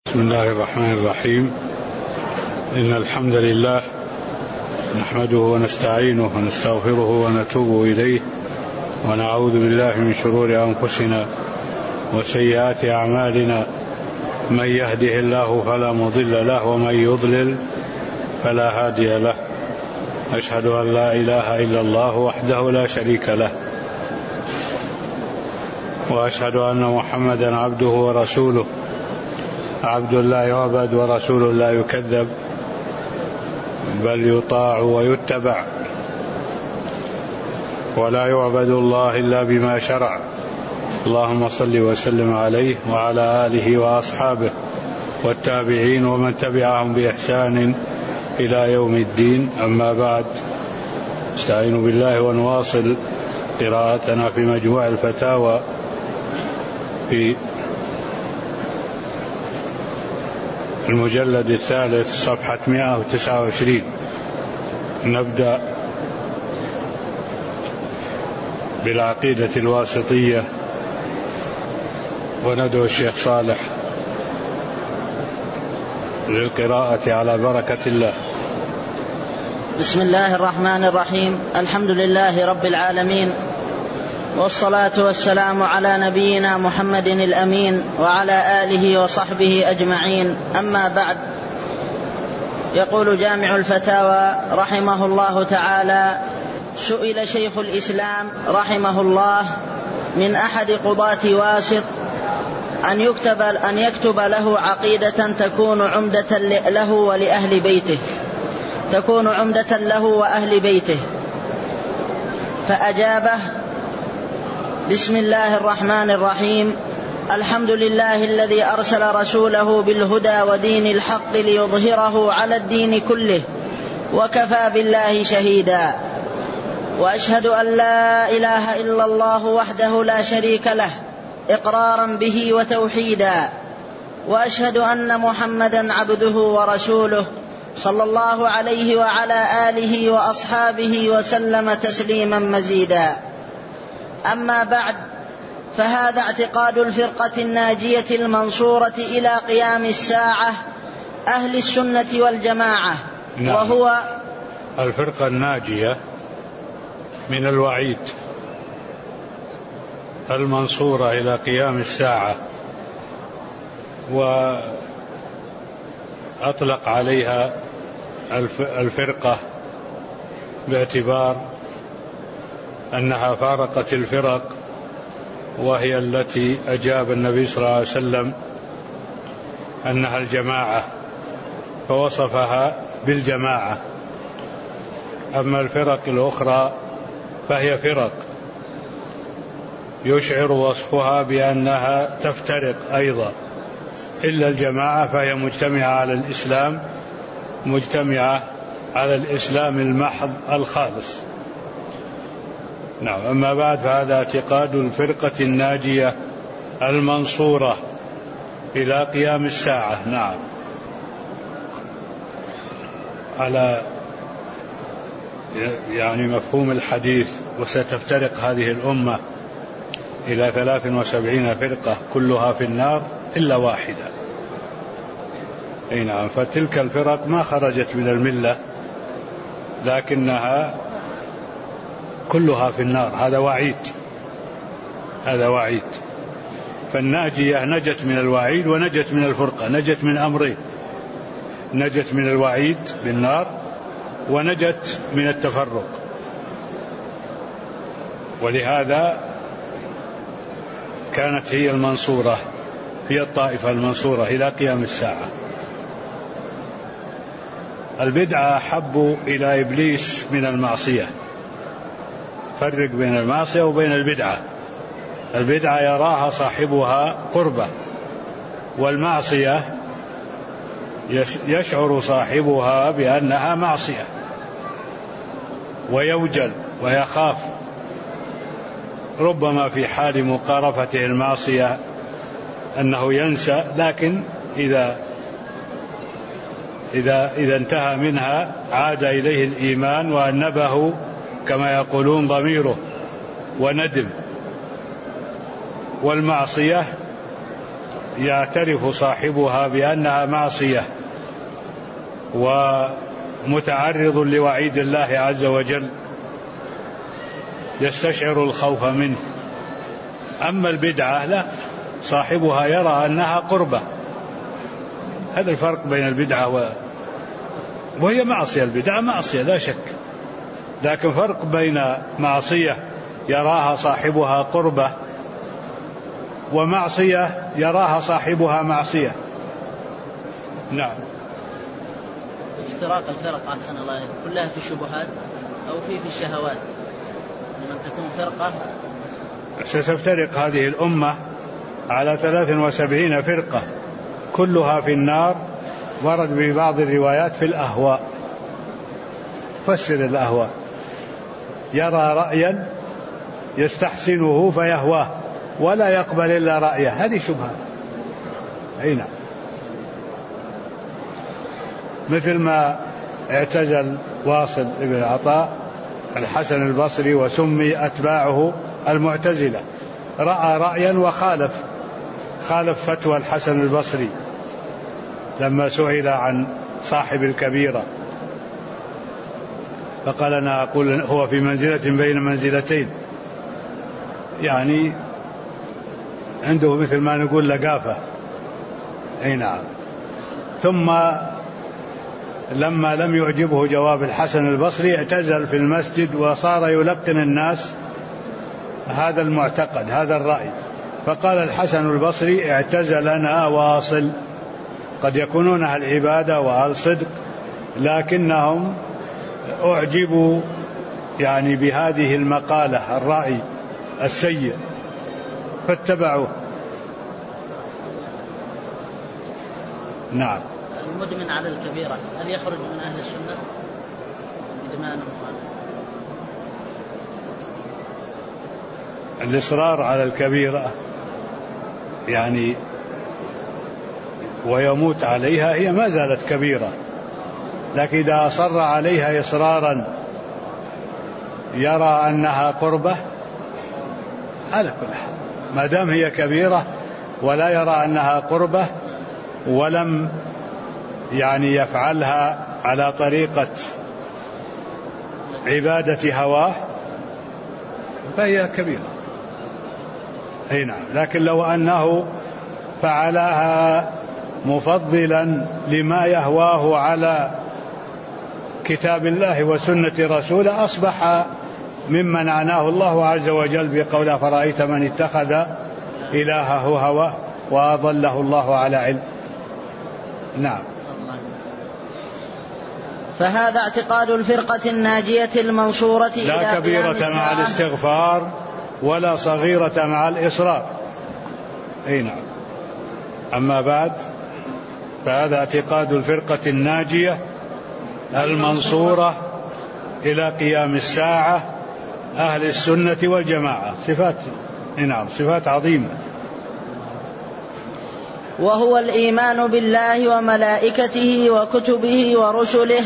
بسم الله الرحمن الرحيم. إن الحمد لله نحمده ونستعينه ونستغفره ونتوب إليه ونعوذ بالله من شرور أنفسنا وسيئات أعمالنا. من يهده الله فلا مضل له ومن يضلل فلا هادي له. أشهد أن لا إله إلا الله وحده لا شريك له، وأشهد أن محمدا عبده ورسوله، عبد لا يعبد ورسول لا يكذب، بل يطاع ويتبع، ولا يعبد الله إلا بما شرع. اللهم صل وسلم عليه وعلى آله وأصحابه والتابعين ومن تبعهم بإحسان إلى يوم الدين. أما بعد، استعينوا بالله ونواصل قراءتنا في مجموع الفتاوى في المجلد الثالث صفحة 129. نبدأ بالعقيدة الواسطية وندعو الشيخ صالح للقراءة على بركة الله. بسم الله الرحمن الرحيم. الحمد لله رب العالمين، والصلاة والسلام على نبينا محمد الأمين وعلى آله وصحبه أجمعين. أما بعد، يقول جامع الفتاوى رحمه الله تعالى: سئل شيخ الإسلام رحمه الله من أحد قضاة واسط أن يكتب له عقيدة تكون عمدة له ولأهل بيته، وأهل بيته، فأجابه: بسم الله الرحمن الرحيم، الحمد لله الذي أرسل رسوله بالهدى ودين الحق ليظهره على الدين كله، وكفى بالله شهيدا، وأشهد أن لا إله إلا الله وحده لا شريك له إقرارا به وتوحيدا، وأشهد أن محمدا عبده ورسوله صلى الله عليه وعلى آله وأصحابه وسلم تسليما مزيدا. أما بعد، فهذا اعتقاد الفرقة الناجية المنصورة إلى قيام الساعة أهل السنة والجماعة. نعم. وهو الفرقة الناجية من الوعيد المنصورة إلى قيام الساعة، وأطلق عليها الفرقة باعتبار أنها فارقت الفرق، وهي التي أجاب النبي صلى الله عليه وسلم أنها الجماعة فوصفها بالجماعة. أما الفرق الأخرى فهي فرق يشعر وصفها بأنها تفترق أيضا، إلا الجماعة فهي مجتمعة على الإسلام، مجتمعة على الإسلام المحض الخالص. نعم. أما بعد، فهذا اعتقاد الفرقة الناجية المنصورة إلى قيام الساعة. نعم. على يعني مفهوم الحديث: وستفترق هذه الأمة إلى 73 فرقة كلها في النار إلا واحدة. أي نعم. فتلك الفرق ما خرجت من الملة، لكنها كلها في النار. هذا وعيد. فالناجية نجت من الوعيد ونجت من الفرقة، نجت من أمرين: نجت من الوعيد بالنار، ونجت من التفرق. ولهذا كانت هي المنصورة، هي الطائفة المنصورة إلى قيام الساعة. البدعة أحب إلى إبليس من المعصية. فرق بين المعصية وبين البدعة. البدعة يراها صاحبها قربة، والمعصية يشعر صاحبها بأنها معصية ويوجل ويخاف، ربما في حال مقارفته المعصية أنه ينسى، لكن إذا انتهى منها عاد إليه الإيمان وأنبه كما يقولون ضميره وندم. والمعصية يعترف صاحبها بأنها معصية ومتعرض لوعيد الله عز وجل يستشعر الخوف منه. أما البدعة لا، صاحبها يرى أنها قربة. هذا الفرق بين البدعة وهي معصية. البدعة معصية لا شك، لكن فرق بين معصية يراها صاحبها قربة ومعصية يراها صاحبها معصية. نعم. افتراق الفرق أحسن الله عليك كلها في الشبهات أو في الشهوات، لمن تكون فرقة. ستفترق هذه الأمة على 73 فرقة كلها في النار. ورد ببعض الروايات في الأهواء. فسر الأهواء: يرى رأيا يستحسنه فيهواه ولا يقبل إلا رأيه. هذه شبهة. أي نعم. مثل ما اعتزل واصل ابن عطاء الحسن البصري وسمي أتباعه المعتزلة. رأى رأيا وخالف فتوى الحسن البصري لما سئل عن صاحب الكبيرة فقال: أنا أقول هو في منزلة بين منزلتين، يعني عنده مثل ما نقول لقافة. أي نعم. ثم لما لم يعجبه جواب الحسن البصري اعتزل في المسجد وصار يلقن الناس هذا المعتقد، هذا الرأي. فقال الحسن البصري: اعتزلنا واصل، قد يكونون أهل عبادة وأهل صدق لكنهم أعجبوا يعني بهذه المقالة، الرأي السيء، فاتبعوه. نعم. المدمن على الكبيرة هل يخرج من أهل السنة إدمانه؟ الإصرار على الكبيرة يعني ويموت عليها هي ما زالت كبيرة، لكن إذا أصر عليها إصرارا يرى أنها قربة على كل حال، ما دام هي كبيرة ولا يرى أنها قربة ولم يعني يفعلها على طريقة عبادة هواه فهي كبيرة. أي نعم. لكن لو أنه فعلها مفضلا لما يهواه على كتاب الله وسنة رسوله أصبح ممن عناه الله عز وجل بقوله: فرأيت من اتخذ إلهه هواه وأضله الله على علم. نعم. فهذا اعتقاد الفرقة الناجية المنصورة لا كبيرة مع الاستغفار ولا صغيرة مع الإصرار. أي نعم. أما بعد، فهذا اعتقاد الفرقة الناجية المنصورة إلى قيام الساعة أهل السنة والجماعة. صفات، نعم، صفات عظيمة. وهو الإيمان بالله وملائكته وكتبه ورسله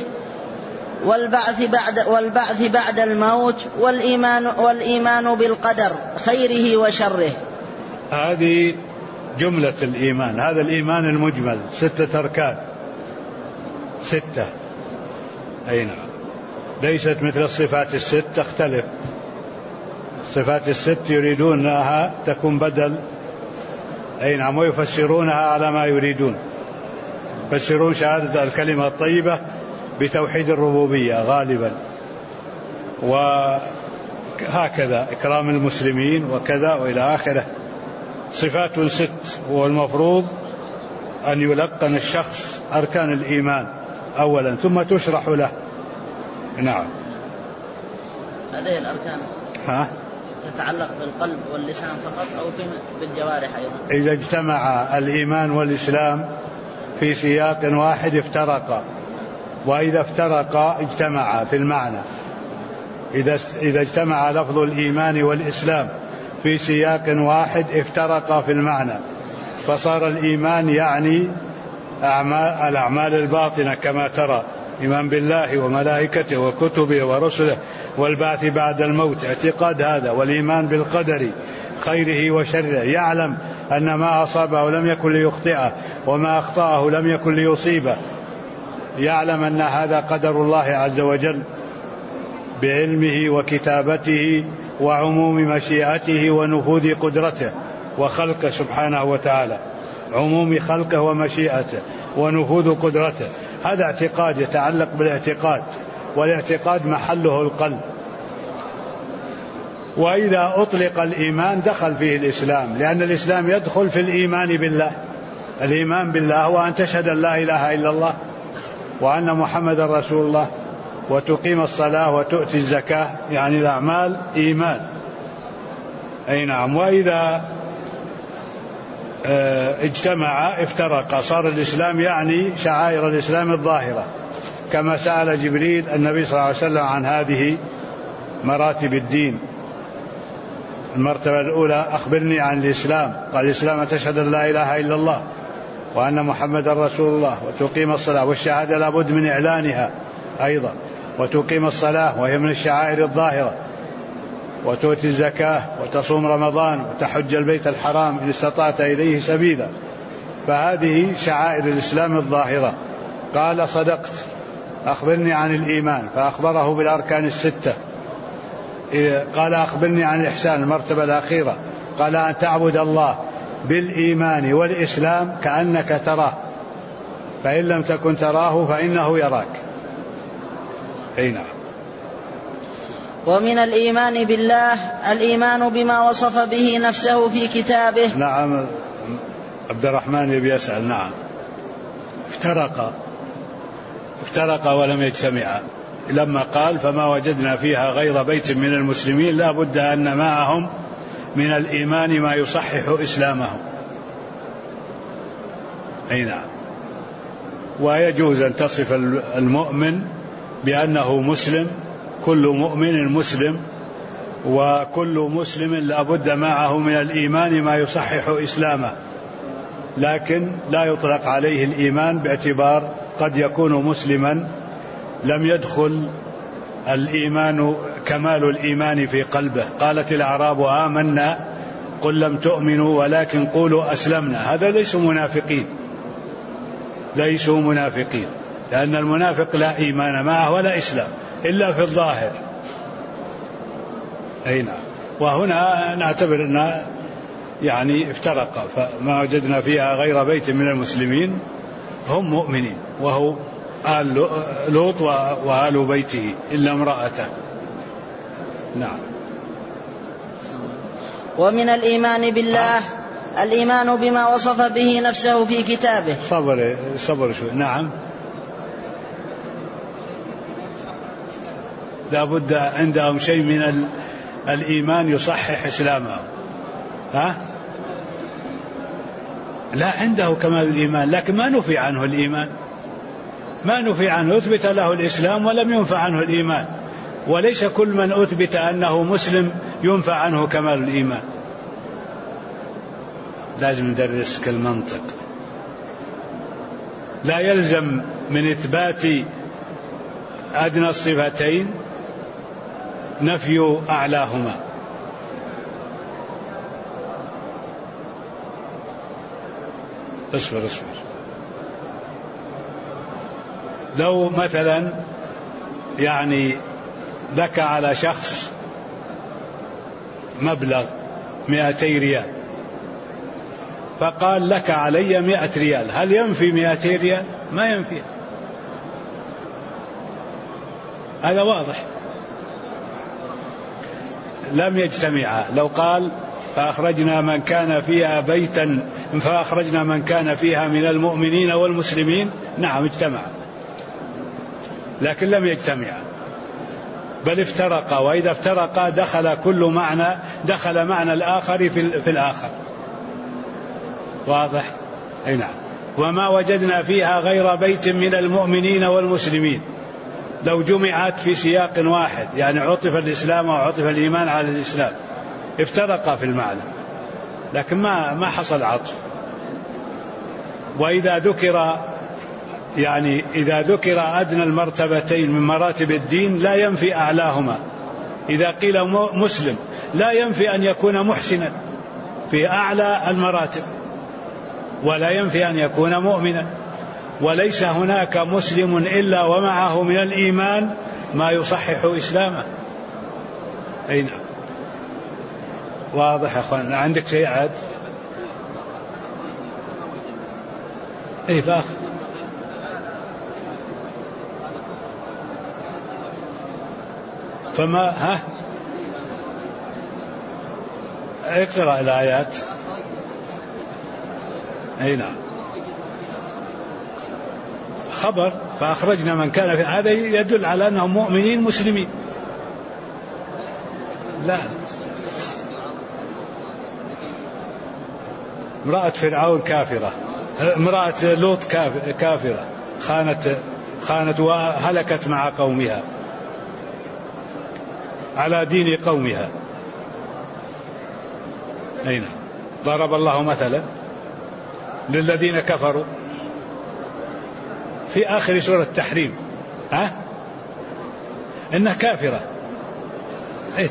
والبعث بعد الموت والإيمان بالقدر خيره وشره. هذه جملة الإيمان. هذا الإيمان المجمل 6 أركان، 6. أي نعم. ليست مثل الصفات ال6 تختلف. الصفات ال6 يريدونها تكون بدل، أي نعم، ويفسرونها على ما يريدون. يفسرون شهادة الكلمة الطيبة بتوحيد الربوبية غالبا، وهكذا إكرام المسلمين وكذا وإلى آخره. صفات 6، والمفروض أن يلقن الشخص أركان الإيمان أولا ثم تشرح له. نعم. هذه الأركان تتعلق بالقلب واللسان فقط أو بالجوارح أيضا؟ إذا اجتمع الإيمان والإسلام في سياق واحد افترقا، وإذا افترقا اجتمعا في المعنى. إذا اجتمع لفظ الإيمان والإسلام في سياق واحد افترقا في المعنى، فصار الإيمان يعني الأعمال الباطنة كما ترى، إيمان بالله وملائكته وكتبه ورسله والبعث بعد الموت، اعتقاد هذا، والإيمان بالقدر خيره وشره، يعلم أن ما أصابه لم يكن ليخطئه وما أخطأه لم يكن ليصيبه، يعلم أن هذا قدر الله عز وجل بعلمه وكتابته وعموم مشيئته ونفوذ قدرته وخلقه سبحانه وتعالى، عموم خلقه ومشيئته ونفوذ قدرته. هذا اعتقاد يتعلق بالاعتقاد، والاعتقاد محله القلب. وإذا أطلق الإيمان دخل فيه الإسلام، لأن الإسلام يدخل في الإيمان بالله. الإيمان بالله هو أن تشهد أن لا إله إلا الله وأن محمد رسول الله وتقيم الصلاة وتؤتي الزكاة، يعني الأعمال إيمان. أي نعم. وإذا اجتمع افترق، صار الإسلام يعني شعائر الإسلام الظاهرة، كما سأل جبريل النبي صلى الله عليه وسلم عن هذه مراتب الدين. المرتبة الأولى أخبرني عن الإسلام، قال الإسلام تشهد أن لا إله إلا الله وأن محمد رسول الله وتقيم الصلاة، والشهادة لابد من إعلانها أيضا، وتقيم الصلاة وهي من الشعائر الظاهرة، وتؤتي الزكاة وتصوم رمضان وتحج البيت الحرام إن استطعت إليه سبيلا. فهذه شعائر الإسلام الظاهرة. قال صدقت، أخبرني عن الإيمان، فأخبره بالأركان الستة. قال أخبرني عن الإحسان، المرتبة الأخيرة، قال أن تعبد الله بالإيمان والإسلام كأنك تراه، فإن لم تكن تراه فإنه يراك. أي نعم. ومن الإيمان بالله الإيمان بما وصف به نفسه في كتابه. نعم. عبد الرحمن يبي يسأل. نعم. افترق ولم يجتمعا، لما قال فما وجدنا فيها غير بيت من المسلمين لا بد أن معهم من الإيمان ما يصحح إسلامهم. أي نعم. ويجوز أن تصف المؤمن بأنه مسلم، كل مؤمن مسلم، وكل مسلم لا بد معه من الإيمان ما يصحح إسلامه، لكن لا يطلق عليه الإيمان باعتبار قد يكون مسلما لم يدخل الإيمان كمال الإيمان في قلبه. قالت الأعراب آمنا قل لم تؤمنوا ولكن قولوا أسلمنا. هذا ليسوا منافقين، لأن المنافق لا إيمان معه ولا إسلام إلا في الظاهر. أي نعم. وهنا نعتبر أن يعني افترق، فما وجدنا فيها غير بيت من المسلمين هم مؤمنين، وهو آل لوط وآل بيته إلا امرأته. نعم. ومن الإيمان بالله الإيمان بما وصف به نفسه في كتابه. صبر شوي. نعم. لا بد عندهم شيء من الإيمان يصحح إسلامهم. لا عنده كمال الإيمان، لكن ما نفي عنه الإيمان، ما نفي عنه، أثبت له الإسلام ولم ينفع عنه الإيمان. وليس كل من أثبت أنه مسلم ينفع عنه كمال الإيمان. لازم ندرس كالمنطق. لا يلزم من إثبات أدنى الصفتين نفي أعلاهما. اصبر. لو مثلا يعني لك على شخص مبلغ 200 ريال، فقال لك علي 100 ريال، هل ينفي 200 ريال؟ ما ينفي. هذا واضح. لم يجتمعا. لو قال فأخرجنا من كان فيها من المؤمنين والمسلمين، نعم اجتمع، لكن لم يجتمعا، بل افترقا. وإذا افترقا دخل معنى الآخر في الآخر. واضح؟ أي نعم. وما وجدنا فيها غير بيت من المؤمنين والمسلمين، لو جمعت في سياق واحد، يعني عطف الإسلام وعطف الإيمان على الإسلام، افترقا في المعنى، لكن ما حصل عطف. وإذا ذكر أدنى المرتبتين من مراتب الدين لا ينفي أعلاهما. إذا قيل مسلم لا ينفي أن يكون محسنا، في أعلى المراتب، ولا ينفي أن يكون مؤمنا. وليس هناك مسلم إلا ومعه من الإيمان ما يصحح إسلامه. أي نعم. واضح يا أخوان؟ عندك شيء عاد؟ أي الآخر. فما ها اقرأ الآيات. أي نعم. خبر فأخرجنا من كان في هذا يدل على أنهم مؤمنين مسلمين. لا، امرأة فرعون كافرة، امرأة لوط كافرة، خانت وهلكت مع قومها على دين قومها. أي نعم. ضرب الله مثلا للذين كفروا في آخر سورة التحريم إنها كافرة. إيه؟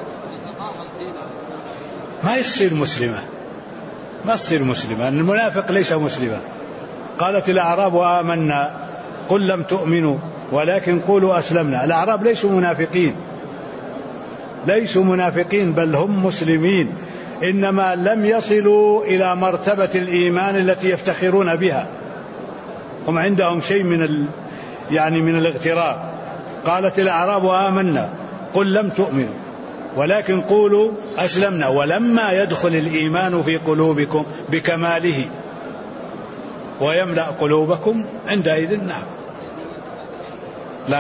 ما يصير مسلمة، ما تصير مسلمة. المنافق ليس مسلما. قالت الأعراب آمنا قل لم تؤمنوا ولكن قولوا أسلمنا. الأعراب ليسوا منافقين، ليسوا منافقين، بل هم مسلمين، إنما لم يصلوا إلى مرتبة الإيمان التي يفتخرون بها. هم عندهم شيء من الاغترار. قالت الأعراب آمنا قل لم تؤمنوا ولكن قولوا أسلمنا ولما يدخل الإيمان في قلوبكم بكماله ويملأ قلوبكم عندئذ نعم. لا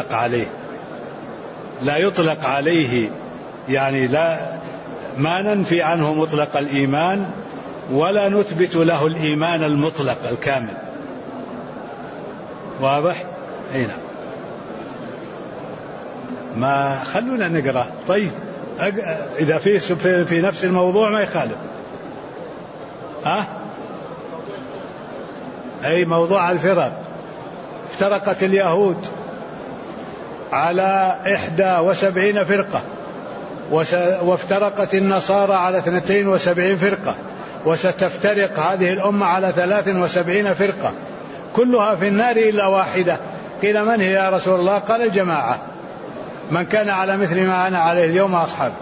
يطلق عليه يعني ما ننفي عنه مطلق الإيمان ولا نثبت له الإيمان المطلق الكامل. واضح؟ أي نعم. ما خلونا نقرأ. طيب إذا في نفس الموضوع ما يخالف. أي موضوع الفرق. افترقت اليهود على 71 فرقة، وافترقت النصارى على 72 فرقة، وستفترق هذه الأمة على 73 فرقة، كلها في النار إلا واحدة. قيل من هي يا رسول الله؟ قال الجماعة، من كان على مثل ما أنا عليه اليوم أصحابي.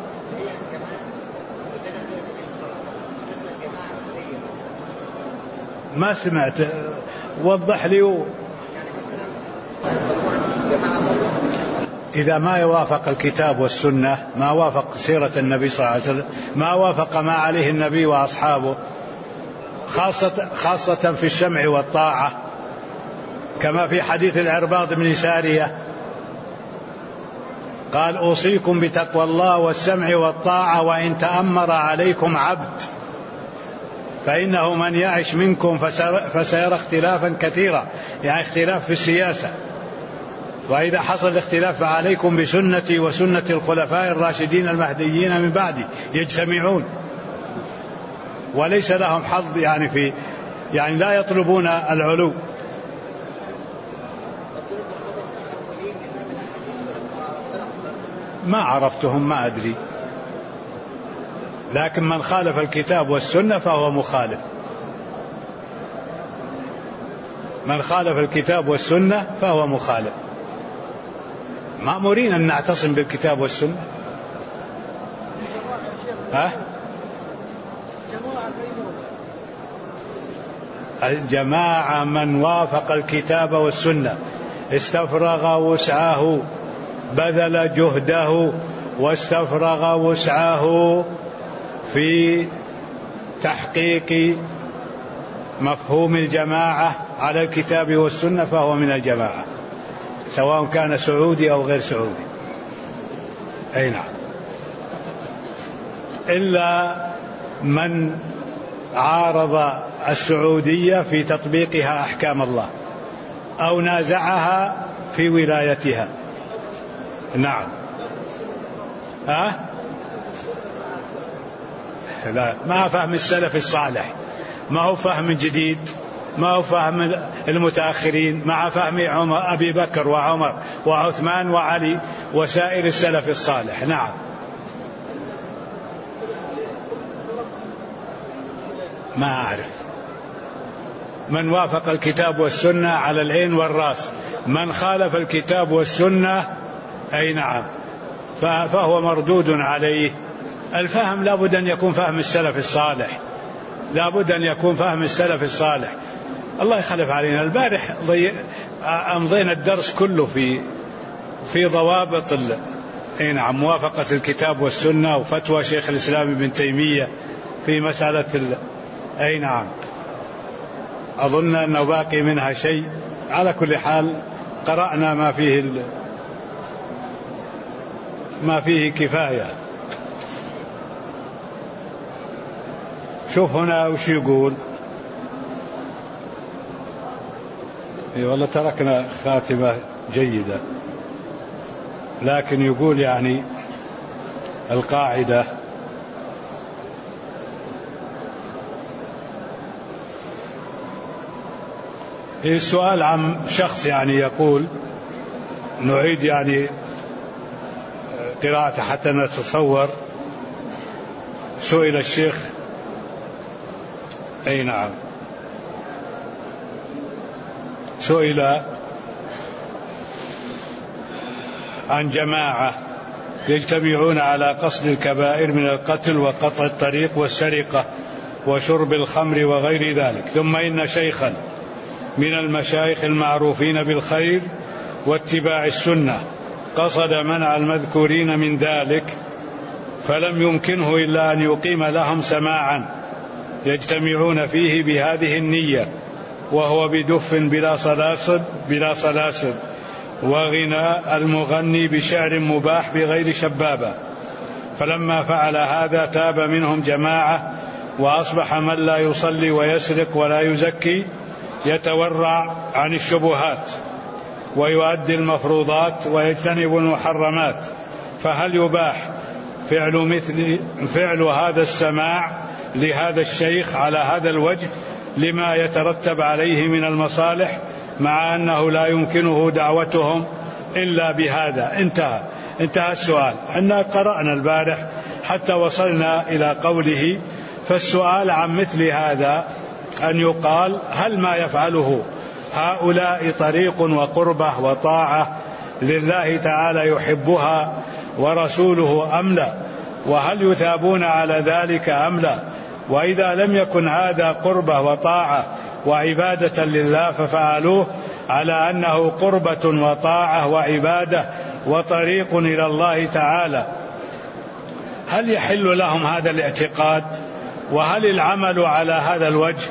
ما سمعت، وضح لي. إذا ما يوافق الكتاب والسنة، ما وافق سيرة النبي صلى الله عليه وسلم، ما وافق ما عليه النبي وأصحابه، خاصة في السمع والطاعة، كما في حديث العرباض بن سارية قال أوصيكم بتقوى الله والسمع والطاعة وإن تأمر عليكم عبد، فإنه من يعش منكم فسيرى اختلافا كثيرا، يعني اختلاف في السياسة، وإذا حصل الاختلاف فعليكم بسنتي وسنة الخلفاء الراشدين المهديين من بعدي يجتمعون، وليس لهم حظ يعني لا يطلبون العلو. ما عرفتهم، ما أدري، لكن من خالف الكتاب والسنة فهو مخالف. من خالف الكتاب والسنة فهو مخالف. مأمورين أن نعتصم بالكتاب والسنة. الجماعة من وافق الكتاب والسنة استفرغ وسعه، بذل جهده واستفرغ وسعه في تحقيق مفهوم الجماعة على الكتاب والسنة، فهو من الجماعة، سواء كان سعودي أو غير سعودي. أي نعم. إلا من عارض السعودية في تطبيقها أحكام الله أو نازعها في ولايتها. نعم. لا، ما فهم السلف الصالح، ما هو فهم جديد، ما هو فهم المتأخرين، مع فهم أبي بكر وعمر وعثمان وعلي وسائر السلف الصالح. نعم. ما أعرف. من وافق الكتاب والسنة على العين والرأس، من خالف الكتاب والسنة أي نعم فهو مردود عليه. الفهم لابد أن يكون فهم السلف الصالح، لابد أن يكون فهم السلف الصالح. الله يخلف علينا. البارح أمضينا الدرس كله في ضوابط نعم موافقة الكتاب والسنة وفتوى شيخ الإسلام ابن تيمية في مسألة أي نعم. أظن أنه باقي منها شيء. على كل حال قرأنا ما فيه كفاية. شوف هنا وش يقول. والله تركنا خاتمة جيدة، لكن يقول يعني القاعدة السؤال عن شخص يعني يقول، نعيد يعني قراءة حتى نتصور. سئل الشيخ أي نعم، سئل عن جماعة يجتمعون على قصد الكبائر من القتل وقطع الطريق والسرقة وشرب الخمر وغير ذلك، ثم إن شيخا من المشايخ المعروفين بالخير واتباع السنة قصد منع المذكورين من ذلك، فلم يمكنه إلا أن يقيم لهم سماعا يجتمعون فيه بهذه النية، وهو بدف بلا صلاسل وغناء المغني بشعر مباح بغير شبابة. فلما فعل هذا تاب منهم جماعة، وأصبح من لا يصلي ويسرق ولا يزكي يتورع عن الشبهات ويؤدي المفروضات ويجتنب المحرمات. فهل يباح فعل هذا السماع لهذا الشيخ على هذا الوجه لما يترتب عليه من المصالح، مع أنه لا يمكنه دعوتهم إلا بهذا؟ انتهى السؤال. احنا قرأنا البارح حتى وصلنا إلى قوله. فالسؤال عن مثل هذا أن يقال هل ما يفعله هؤلاء طريق وقربة وطاعة لله تعالى يحبها ورسوله أم لا، وهل يثابون على ذلك أم لا؟ وإذا لم يكن هذا قربة وطاعة وعبادة لله ففعلوه على أنه قربة وطاعة وعبادة وطريق إلى الله تعالى، هل يحل لهم هذا الاعتقاد؟ وهل العمل على هذا الوجه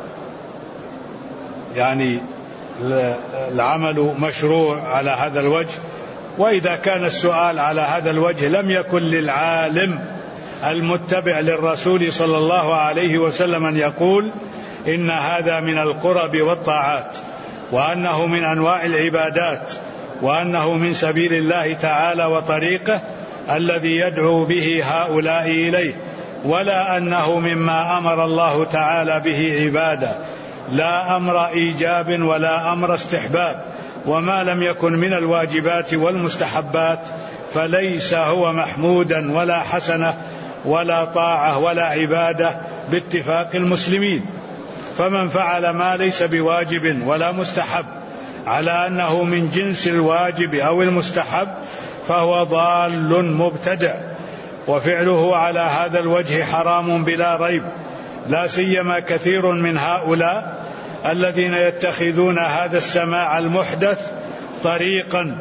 يعني العمل مشروع على هذا الوجه؟ وإذا كان السؤال على هذا الوجه لم يكن للعالم المتبع للرسول صلى الله عليه وسلم أن يقول إن هذا من القرب والطاعات، وأنه من أنواع العبادات، وأنه من سبيل الله تعالى وطريقه الذي يدعو به هؤلاء إليه، ولا أنه مما أمر الله تعالى به عبادة، لا أمر إيجاب ولا أمر استحباب. وما لم يكن من الواجبات والمستحبات فليس هو محمودا ولا حسنة ولا طاعة ولا عبادة باتفاق المسلمين. فمن فعل ما ليس بواجب ولا مستحب على أنه من جنس الواجب أو المستحب فهو ضال مبتدع، وفعله على هذا الوجه حرام بلا ريب، لا سيما كثير من هؤلاء الذين يتخذون هذا السماع المحدث طريقا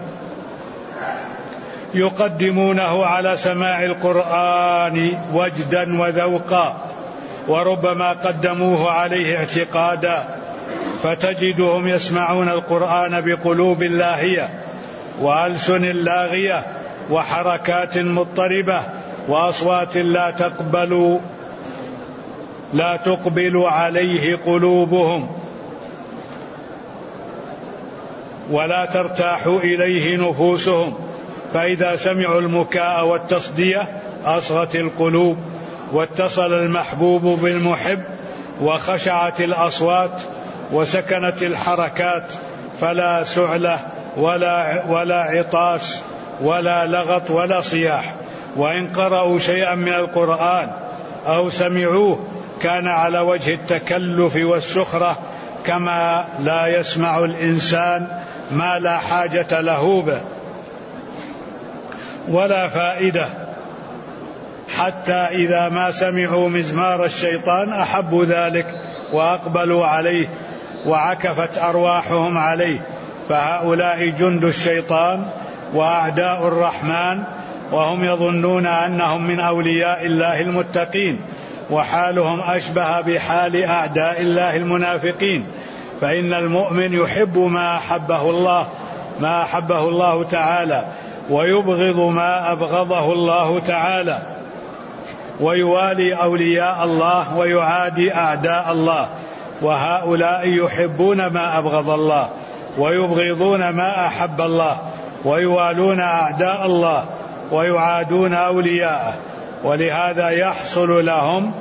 يقدمونه على سماع القرآن وجدا وذوقا، وربما قدموه عليه اعتقادا، فتجدهم يسمعون القرآن بقلوب لاهية وألسن لاغية وحركات مضطربة وأصوات لا تقبل عليه قلوبهم ولا ترتاح إليه نفوسهم، فإذا سمعوا المكاء والتصدية أصغت القلوب واتصل المحبوب بالمحب وخشعت الأصوات وسكنت الحركات، فلا سعلة ولا عطاس ولا لغط ولا صياح. وإن قرأوا شيئا من القرآن أو سمعوه كان على وجه التكلف والسخرة، كما لا يسمع الإنسان ما لا حاجة له به ولا فائدة، حتى إذا ما سمعوا مزمار الشيطان أحبوا ذلك وأقبلوا عليه وعكفت أرواحهم عليه. فهؤلاء جند الشيطان وأعداء الرحمن، وهم يظنون أنهم من أولياء الله المتقين، وحالهم أشبه بحال أعداء الله المنافقين. فإن المؤمن يحب ما أحبه الله تعالى، ويبغض ما أبغضه الله تعالى، ويوالي أولياء الله ويعادي أعداء الله. وهؤلاء يحبون ما أبغض الله ويبغضون ما أحب الله، ويوالون أعداء الله ويعادون أولياءه. ولهذا يحصل لهم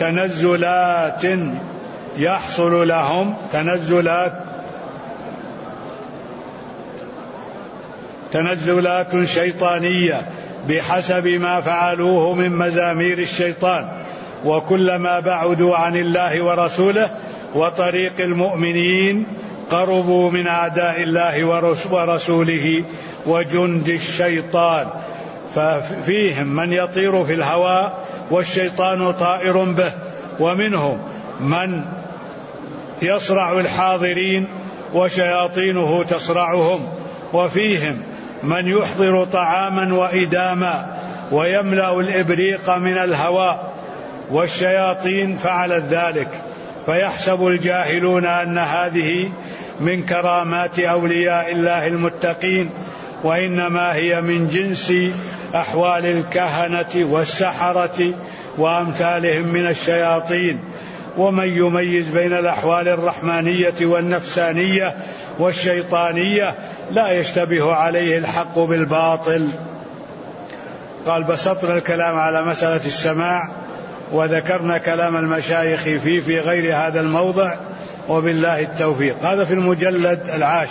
تنزلات شيطانية بحسب ما فعلوه من مزامير الشيطان. وكلما بعدوا عن الله ورسوله وطريق المؤمنين قربوا من أعداء الله ورسوله وجند الشيطان. ففيهم من يطير في الهواء والشيطان طائر به، ومنهم من يصرع الحاضرين وشياطينه تصرعهم، وفيهم من يحضر طعاما وإداما ويملأ الإبريق من الهواء، والشياطين فعلت ذلك. فيحسب الجاهلون أن هذه من كرامات أولياء الله المتقين، وإنما هي من جنس أحوال الكهنة والسحرة وأمثالهم من الشياطين. ومن يميز بين الأحوال الرحمانية والنفسانية والشيطانية لا يشتبه عليه الحق بالباطل. قال: بسطنا الكلام على مسألة السماع، وذكرنا كلام المشايخ في غير هذا الموضع، وبالله التوفيق. هذا في المجلد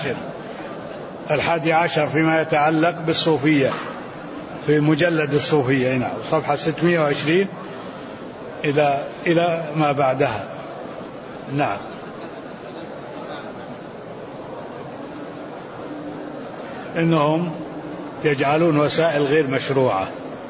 11 فيما يتعلق بالصوفية، في مجلد الصوفية هنا صفحة 620 إلى ما بعدها. نعم. إنهم يجعلون وسائل غير مشروعة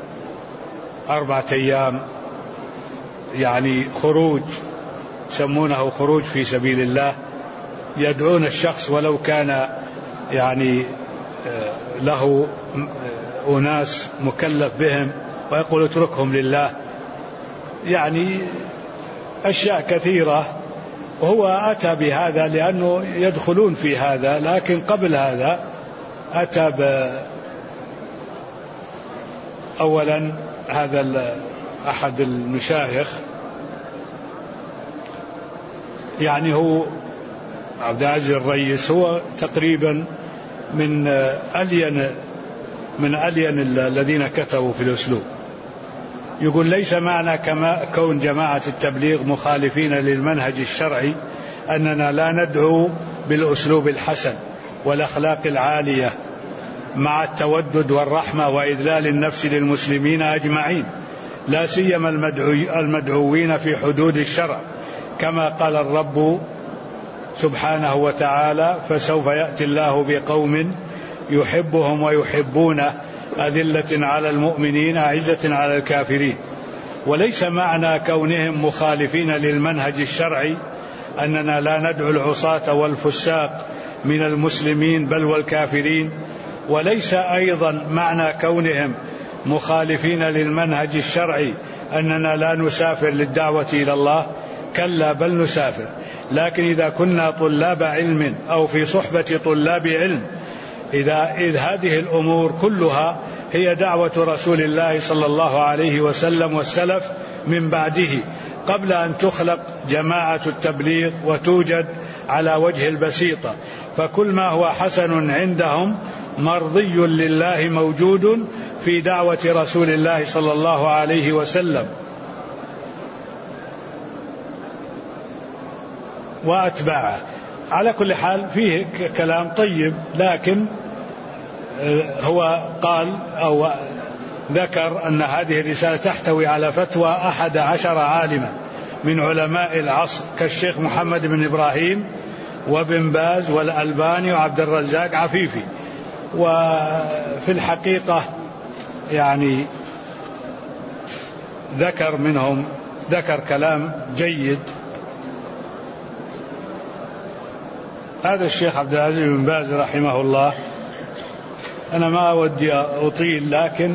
4 أيام، يعني خروج يسمونه خروج في سبيل الله، يدعون الشخص ولو كان يعني له أناس مكلف بهم، ويقول اتركهم لله، يعني أشياء كثيرة. وهو أتى بهذا لأنه يدخلون في هذا، لكن قبل هذا أتى أولا هذا أحد المشايخ، يعني هو عبد العزيز الرئيس، هو تقريبا من ألين الذين كتبوا في الأسلوب. يقول: ليس معنى كون جماعة التبليغ مخالفين للمنهج الشرعي أننا لا ندعو بالأسلوب الحسن والأخلاق العالية مع التودد والرحمة وإذلال النفس للمسلمين أجمعين، لا سيما المدعوين في حدود الشرع، كما قال الرب سبحانه وتعالى: فسوف يأتي الله بقوم يحبهم ويحبونه أذلة على المؤمنين أعزة على الكافرين. وليس معنى كونهم مخالفين للمنهج الشرعي أننا لا ندعو العصاة والفساق من المسلمين بل والكافرين. وليس أيضا معنى كونهم مخالفين للمنهج الشرعي أننا لا نسافر للدعوة إلى الله، كلا بل نسافر، لكن إذا كنا طلاب علم أو في صحبة طلاب علم، إذ هذه الأمور كلها هي دعوة رسول الله صلى الله عليه وسلم والسلف من بعده، قبل أن تخلق جماعة التبليغ وتوجد على وجه البسيطة. فكل ما هو حسن عندهم مرضي لله موجود في دعوة رسول الله صلى الله عليه وسلم وأتباعه. على كل حال فيه كلام طيب، لكن هو قال أو ذكر أن هذه الرسالة تحتوي على فتوى 11 عالما، من علماء العصر كالشيخ محمد بن إبراهيم وابن باز والألباني وعبد الرزاق عفيفي. وفي الحقيقة يعني ذكر كلام جيد. هذا الشيخ عبد العزيز بن باز رحمه الله، أنا ما أودي أطيل لكن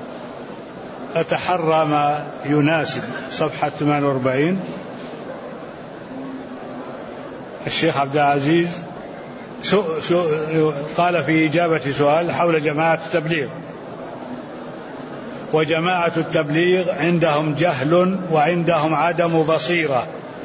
أتحرى ما يناسب. صفحة 48 الشيخ عبد العزيز قال في إجابة سؤال حول جماعة التبليغ: وجماعة التبليغ عندهم جهل وعندهم عدم بصيرة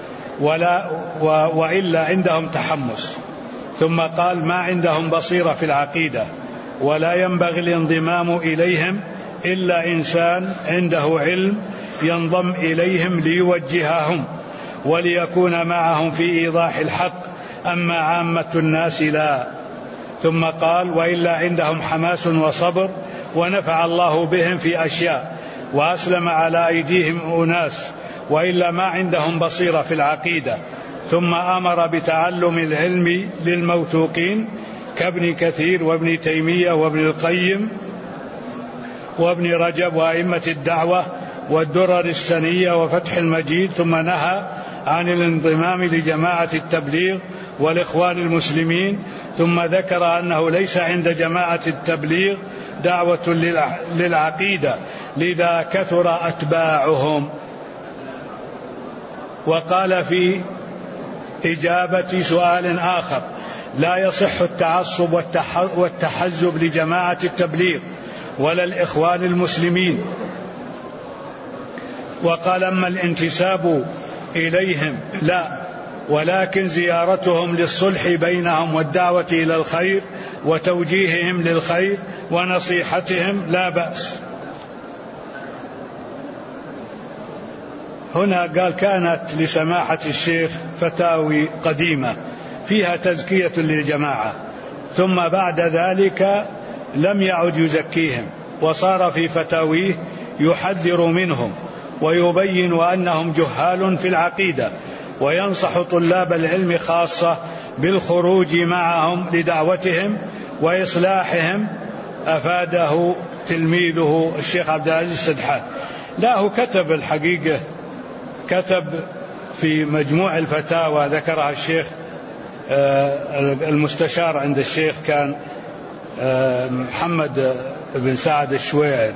وإلا عندهم تحمس. ثم قال: ما عندهم بصيرة في العقيدة ولا ينبغي الانضمام إليهم إلا إنسان عنده علم ينضم إليهم ليوجههم وليكون معهم في إيضاح الحق، أما عامة الناس لا. ثم قال: وإلا عندهم حماس وصبر ونفع الله بهم في أشياء وأسلم على أيديهم أناس، وإلا ما عندهم بصيرة في العقيدة. ثم أمر بتعلم العلم للموثوقين كابن كثير وابن تيمية وابن القيم وابن رجب وأئمة الدعوة والدرر السنية وفتح المجيد. ثم نهى عن الانضمام لجماعة التبليغ والإخوان المسلمين. ثم ذكر أنه ليس عند جماعة التبليغ دعوة للعقيدة لذا كثر أتباعهم. وقال في إجابة سؤال آخر: لا يصح التعصب والتحزب لجماعة التبليغ ولا الإخوان المسلمين. وقال: أما الانتساب إليهم لا، ولكن زيارتهم للصلح بينهم والدعوة إلى الخير وتوجيههم للخير ونصيحتهم لا بأس. هنا قال: كانت لسماحة الشيخ فتاوي قديمة فيها تزكية للجماعة، ثم بعد ذلك لم يعد يزكيهم، وصار في فتاويه يحذر منهم ويبين أنهم جهال في العقيدة، وينصح طلاب العلم خاصة بالخروج معهم لدعوتهم وإصلاحهم. أفاده تلميذه الشيخ عبد العزيز السدحان. لا، هو كتب الحقيقة، كتب في مجموع الفتاوى ذكرها الشيخ المستشار عند الشيخ كان محمد بن سعد الشويعر.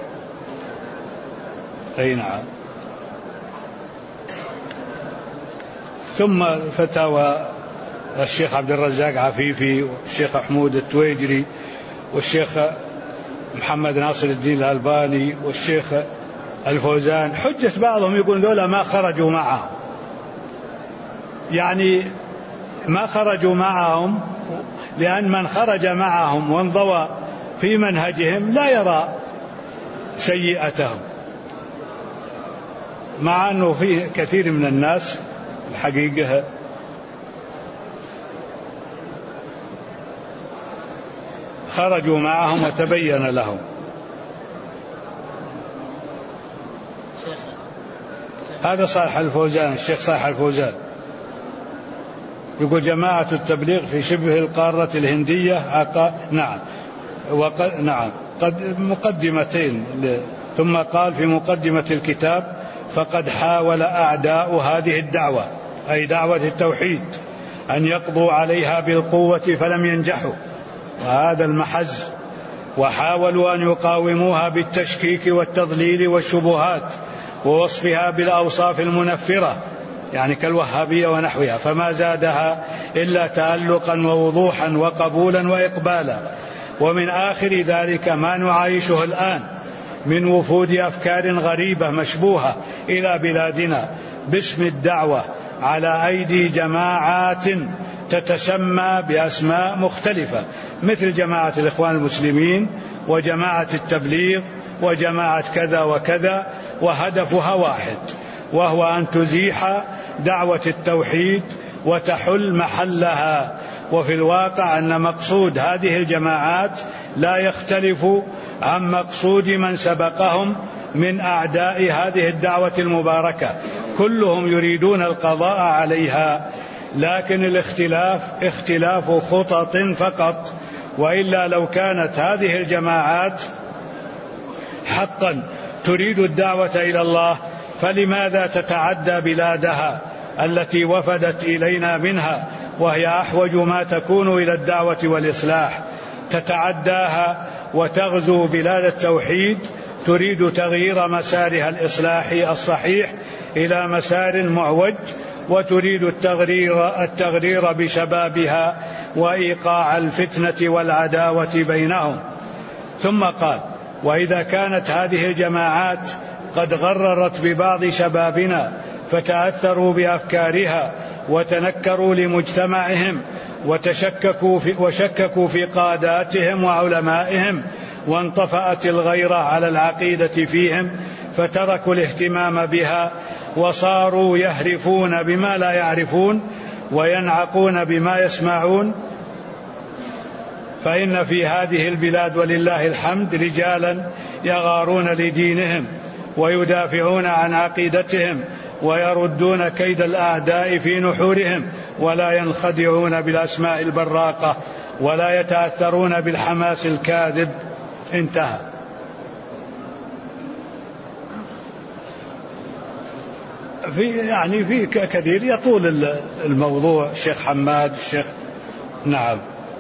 أي نعم. ثم فتاوى الشيخ عبد الرزاق عفيفي والشيخ حمود التويجري والشيخ محمد ناصر الدين الألباني والشيخ الفوزان. حجة بعضهم يقول ذولا ما خرجوا معهم، يعني ما خرجوا معهم، لأن من خرج معهم وانضوى في منهجهم لا يرى سيئتهم، مع أنه في كثير من الناس الحقيقة خرجوا معهم وتبين لهم. هذا صالح الفوزان، الشيخ صالح الفوزان يقول: جماعة التبليغ في شبه القارة الهندية نعم، نعم، قد مقدمتين. ثم قال في مقدمة الكتاب: فقد حاول أعداء هذه الدعوة، أي دعوة التوحيد، أن يقضوا عليها بالقوة فلم ينجحوا، وهذا المحز، وحاولوا أن يقاوموها بالتشكيك والتضليل والشبهات ووصفها بالأوصاف المنفرة، يعني كالوهابية ونحوها، فما زادها إلا تألقا ووضوحا وقبولا وإقبالا. ومن آخر ذلك ما نعايشه الآن من وفود أفكار غريبة مشبوهة إلى بلادنا باسم الدعوة على أيدي جماعات تتسمى بأسماء مختلفة، مثل جماعة الإخوان المسلمين وجماعة التبليغ وجماعة كذا وكذا، وهدفها واحد، وهو أن تزيح دعوة التوحيد وتحل محلها. وفي الواقع أن مقصود هذه الجماعات لا يختلف عن مقصود من سبقهم من أعداء هذه الدعوة المباركة، كلهم يريدون القضاء عليها، لكن الاختلاف اختلاف خطط فقط. وإلا لو كانت هذه الجماعات حقا تريد الدعوة إلى الله فلماذا تتعدى بلادها التي وفدت إلينا منها وهي أحوج ما تكون إلى الدعوة والإصلاح، تتعداها وتغزو بلاد التوحيد، تريد تغيير مسارها الإصلاحي الصحيح إلى مسار معوج، وتريد التغرير بشبابها وإيقاع الفتنة والعداوة بينهم. ثم قال: وإذا كانت هذه الجماعات قد غررت ببعض شبابنا فتأثروا بأفكارها وتنكروا لمجتمعهم وشككوا في قاداتهم وعلمائهم، وانطفأت الغيرة على العقيدة فيهم فتركوا الاهتمام بها وصاروا يهرفون بما لا يعرفون وينعقون بما يسمعون، فإن في هذه البلاد ولله الحمد رجالا يغارون لدينهم ويدافعون عن عقيدتهم ويردون كيد الأعداء في نحورهم، ولا ينخدعون بالأسماء البراقة ولا يتأثرون بالحماس الكاذب. انتهى. في كثير يطول الموضوع. الشيخ حماد، الشيخ نعم،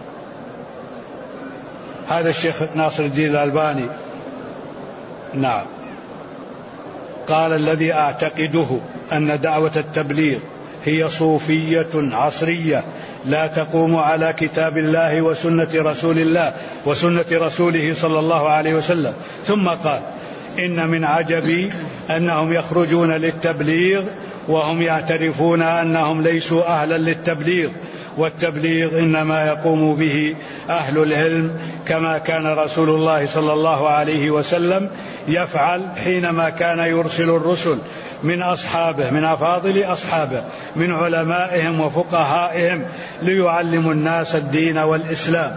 هذا الشيخ ناصر الدين الألباني نعم قال: الذي أعتقده أن دعوة التبليغ هي صوفية عصرية لا تقوم على كتاب الله وسنة رسول الله وسنة رسوله صلى الله عليه وسلم. ثم قال: إن من عجبي أنهم يخرجون للتبليغ وهم يعترفون أنهم ليسوا أهلا للتبليغ، والتبليغ إنما يقوم به أهل العلم، كما كان رسول الله صلى الله عليه وسلم يفعل حينما كان يرسل الرسل من أصحابه، من أفاضل أصحابه، من علمائهم وفقهائهم، ليعلموا الناس الدين والإسلام.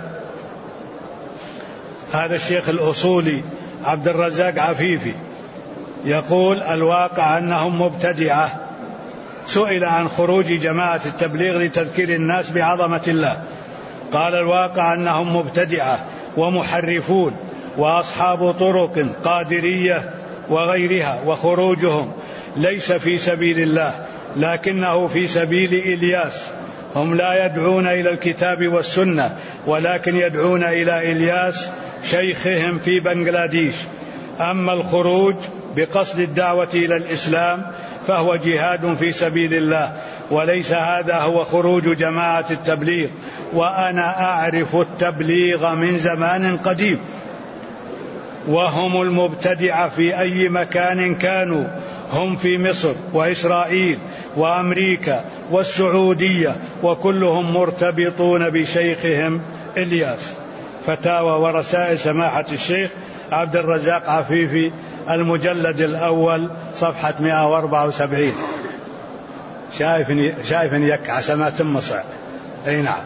هذا الشيخ الأصولي عبد الرزاق عفيفي يقول: الواقع أنهم مبتدعة. سئل عن خروج جماعة التبليغ لتذكير الناس بعظمة الله، قال: الواقع أنهم مبتدعة ومحرفون وأصحاب طرق قادرية وغيرها، وخروجهم ليس في سبيل الله لكنه في سبيل إلياس. هم لا يدعون إلى الكتاب والسنة ولكن يدعون إلى إلياس شيخهم في بنغلاديش. أما الخروج بقصد الدعوة إلى الإسلام فهو جهاد في سبيل الله، وليس هذا هو خروج جماعة التبليغ. وأنا أعرف التبليغ من زمان قديم، وهم المبتدعة في أي مكان كانوا، هم في مصر وإسرائيل وأمريكا والسعودية، وكلهم مرتبطون بشيخهم إلياس. فتاوى ورسائل سماحة الشيخ عبد الرزاق عفيفي، المجلد الأول، صفحة 174. شايف يكعس ما تمصع. أي نعم،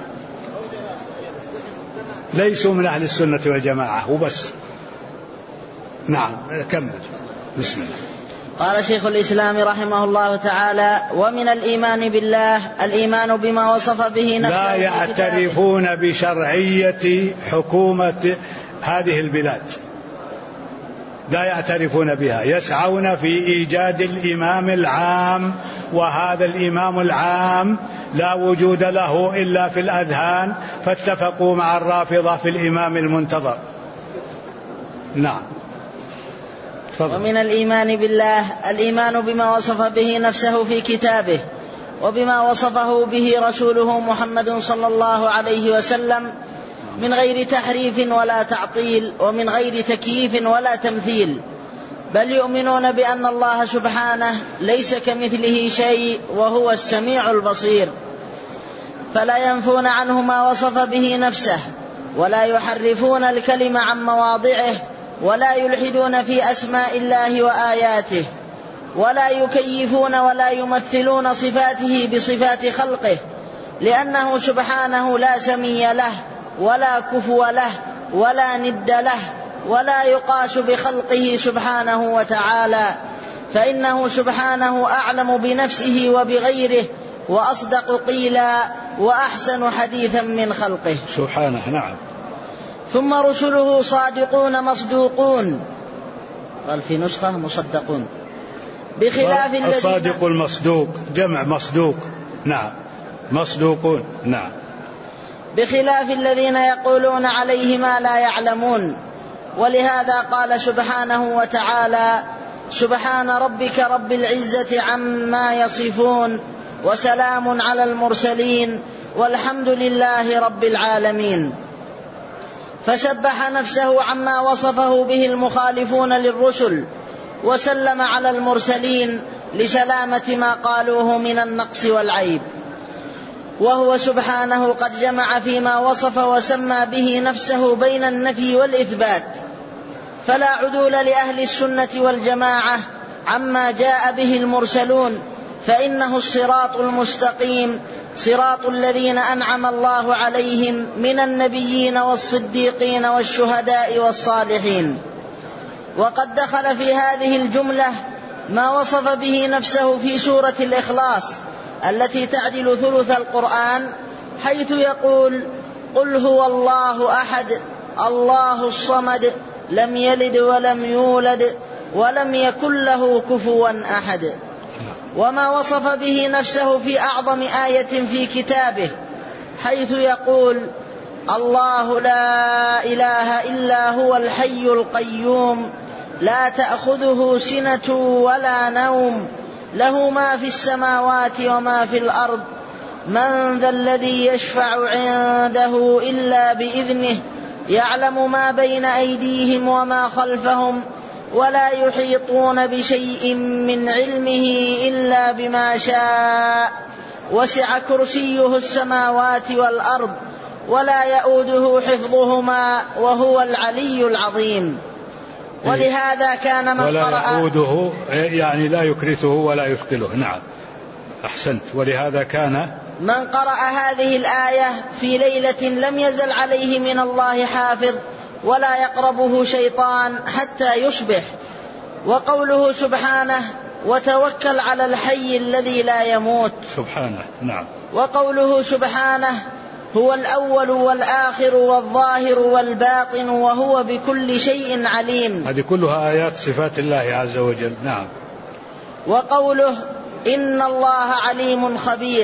ليسوا من أهل السنة والجماعة وبس. نعم، كمل. بسم الله. قال شيخ الإسلام رحمه الله تعالى: ومن الإيمان بالله الإيمان بما وصف به نفسه. لا يعترفون بشرعية حكومة هذه البلاد، لا يعترفون بها، يسعون في إيجاد الإمام العام، وهذا الإمام العام لا وجود له إلا في الأذهان، فاتفقوا مع الرافضة في الإمام المنتظر. نعم. ومن الإيمان بالله الإيمان بما وصف به نفسه في كتابه وبما وصفه به رسوله محمد صلى الله عليه وسلم من غير تحريف ولا تعطيل ومن غير تكييف ولا تمثيل، بل يؤمنون بأن الله سبحانه ليس كمثله شيء وهو السميع البصير، فلا ينفون عنه ما وصف به نفسه ولا يحرفون الكلم عن مواضعه ولا يلحدون في أسماء الله وآياته ولا يكيفون ولا يمثلون صفاته بصفات خلقه، لأنه سبحانه لا سمي له ولا كفو له ولا ند له ولا يقاس بخلقه سبحانه وتعالى، فإنه سبحانه أعلم بنفسه وبغيره وأصدق قيلا وأحسن حديثا من خلقه سبحانه. نعم. ثم رسله صادقون مصدوقون، قال في نسخة مصدقون، بخلاف الصادق المصدوق جمع مصدوق. نعم. مصدوقون. نعم. بخلاف الذين يقولون عليه ما لا يعلمون. ولهذا قال سبحانه وتعالى: سبحان ربك رب العزة عما يصفون وسلام على المرسلين والحمد لله رب العالمين. فسبح نفسه عما وصفه به المخالفون للرسل، وسلم على المرسلين لسلامة ما قالوه من النقص والعيب. وهو سبحانه قد جمع فيما وصف وسمى به نفسه بين النفي والإثبات، فلا عدول لأهل السنة والجماعة عما جاء به المرسلون، فإنه الصراط المستقيم، صراط الذين أنعم الله عليهم من النبيين والصديقين والشهداء والصالحين. وقد دخل في هذه الجملة ما وصف به نفسه في سورة الإخلاص التي تعدل ثلث القرآن، حيث يقول: قل هو الله أحد الله الصمد لم يلد ولم يولد ولم يكن له كفوا أحد. وما وصف به نفسه في أعظم آية في كتابه، حيث يقول: الله لا إله إلا هو الحي القيوم لا تأخذه سنة ولا نوم له ما في السماوات وما في الأرض من ذا الذي يشفع عنده إلا بإذنه يعلم ما بين أيديهم وما خلفهم ولا يحيطون بشيء من علمه إلا بما شاء وسع كرسيه السماوات والأرض ولا يؤوده حفظهما وهو العلي العظيم. ولهذا كان من ولا قرأ يؤوده يعني لا يكرثه ولا يثقله. نعم أحسنت. ولهذا كان من قرأ هذه الآية في ليلة لم يزل عليه من الله حافظ ولا يقربه شيطان حتى يصبح. وقوله سبحانه: وتوكل على الحي الذي لا يموت. سبحانه. نعم. وقوله سبحانه: هو الأول والآخر والظاهر والباطن وهو بكل شيء عليم. هذه كلها آيات صفات الله عز وجل. نعم. وقوله: إن الله عليم خبير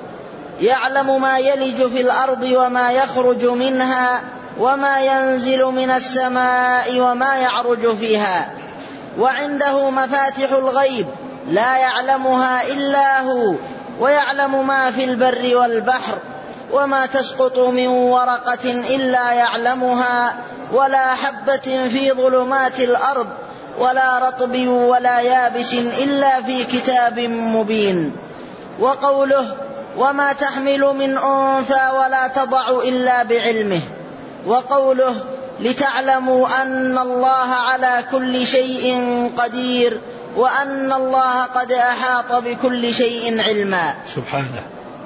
يعلم ما يلج في الأرض وما يخرج منها وما ينزل من السماء وما يعرج فيها وعنده مفاتح الغيب لا يعلمها إلا هو ويعلم ما في البر والبحر وما تسقط من ورقة إلا يعلمها ولا حبة في ظلمات الأرض ولا رطب ولا يابس إلا في كتاب مبين. وقوله: وما تحمل من أنثى ولا تضع إلا بعلمه. وقوله: لتعلموا أن الله على كل شيء قدير وأن الله قد أحاط بكل شيء علما. سبحانه.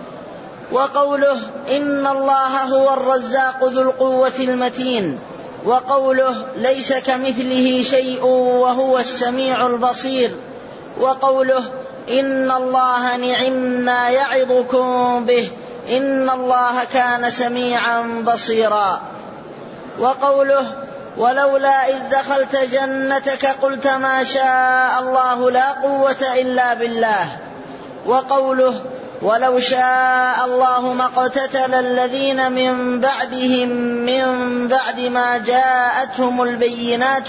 وقوله: إن الله هو الرزاق ذو القوة المتين. وقوله: ليس كمثله شيء وهو السميع البصير. وقوله: إن الله نعما يعظكم به إن الله كان سميعا بصيرا. وقوله: ولولا إذ دخلت جنتك قلت ما شاء الله لا قوة إلا بالله. وقوله: ولو شاء الله ما اقتتل الذين من بعدهم من بعد ما جاءتهم البينات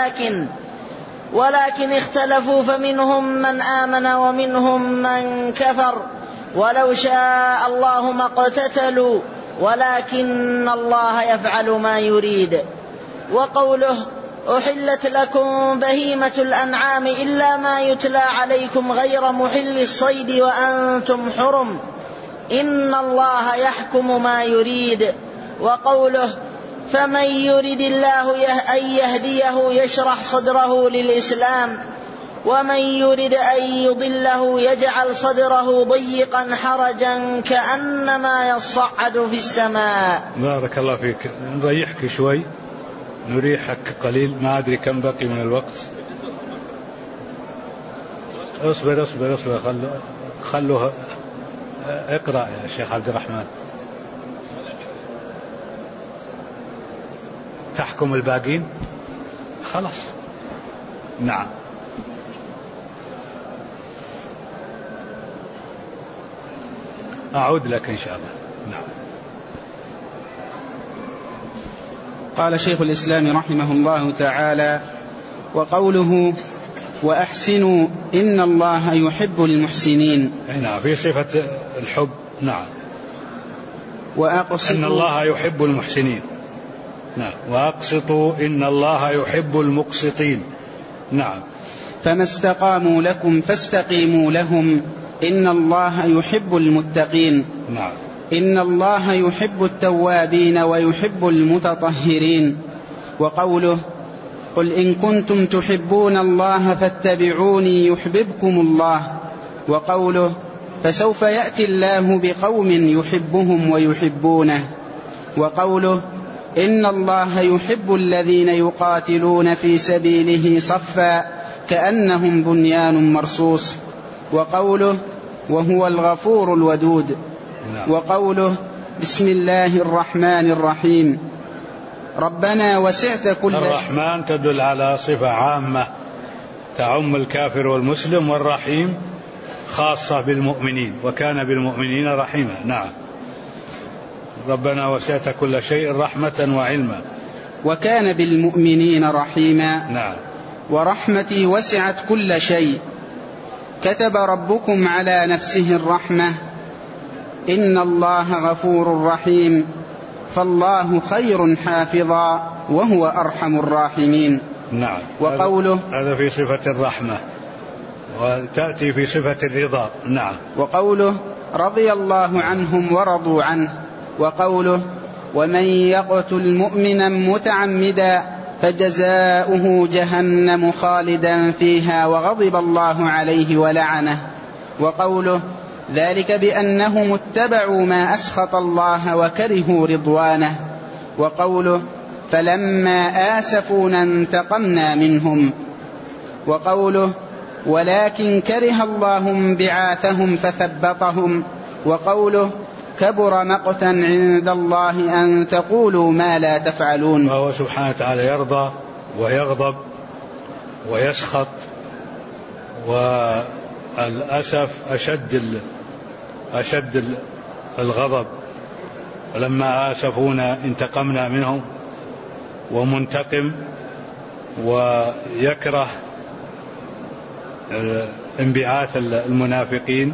ولكن اختلفوا فمنهم من آمن ومنهم من كفر ولو شاء الله ما اقتتلوا ولكن الله يفعل ما يريد. وقوله: أحلت لكم بهيمة الأنعام إلا ما يتلى عليكم غير محل الصيد وأنتم حرم إن الله يحكم ما يريد. وقوله: فمن يرد الله أن يهديه يشرح صدره للإسلام ومن يرد أن يضله يجعل صدره ضيقا حرجا كأنما يصعد في السماء. بارك الله فيك. نريحك شوي، نريحك قليل، ما أدري كم بقي من الوقت. اصبر خلوه اقرأ يا شيخ عبد الرحمن. تحكم الباقين خلاص. نعم. أعود لك إن شاء الله. نعم. قال شيخ الإسلام رحمه الله تعالى: وقوله وأحسنوا إن الله يحب المحسنين. نعم، في صفة الحب. نعم. وأقسطوا إن الله يحب المحسنين. نعم. وأقسطوا إن الله يحب المقسطين. نعم. فما استقاموا لكم فاستقيموا لهم إن الله يحب المتقين. نعم. إن الله يحب التوابين ويحب المتطهرين. وقوله قل إن كنتم تحبون الله فاتبعوني يحببكم الله. وقوله فسوف يأتي الله بقوم يحبهم ويحبونه. وقوله إن الله يحب الذين يقاتلون في سبيله صفا كأنهم بنيان مرصوص. وقوله وهو الغفور الودود. وقوله بسم الله الرحمن الرحيم ربنا وسعت كل شيء. الرحمن تدل على صفة عامة تعم الكافر والمسلم، والرحيم خاصة بالمؤمنين، وكان بالمؤمنين رحيما. نعم. ربنا وسعت كل شيء رحمة وعلما. وكان بالمؤمنين رحيما. نعم. ورحمتي وسعت كل شيء. كتب ربكم على نفسه الرحمة إن الله غفور رحيم فالله خير حافظا وهو أرحم الراحمين. نعم. وقوله هذا في صفة الرحمة، وتأتي في صفة الرضا. نعم. وقوله رضي الله عنهم ورضوا عنه. وقوله ومن يقتل مؤمنا متعمدا فجزاؤه جهنم خالدا فيها وغضب الله عليه ولعنه. وقوله ذلك بأنهم اتبعوا ما أسخط الله وكرهوا رضوانه. وقوله فلما آسفونا انتقمنا منهم. وقوله ولكن كره الله بعاثهم فثبطهم. وقوله كبر مقتا عند الله أن تقولوا ما لا تفعلون. وهو سبحانه وتعالى يرضى ويغضب ويسخط، والأسف أشد الغضب. لما آسفونا انتقمنا منهم، ومنتقم ويكره انبعاث المنافقين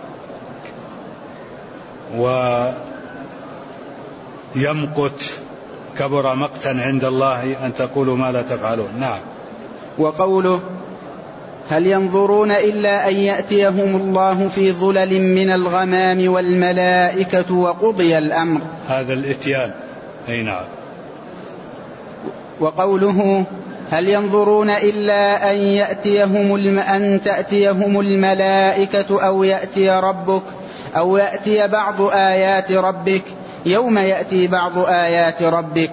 ويمقت. كبر مقتا عند الله أن تقولوا ما لا تفعلون. نعم. وقوله هل ينظرون إلا أن يأتيهم الله في ظلل من الغمام والملائكة وقضي الأمر. هذا الإتيان. أي نعم. وقوله هل ينظرون إلا أن تأتيهم الملائكة أو يأتي ربك أو يأتي بعض آيات ربك يوم يأتي بعض آيات ربك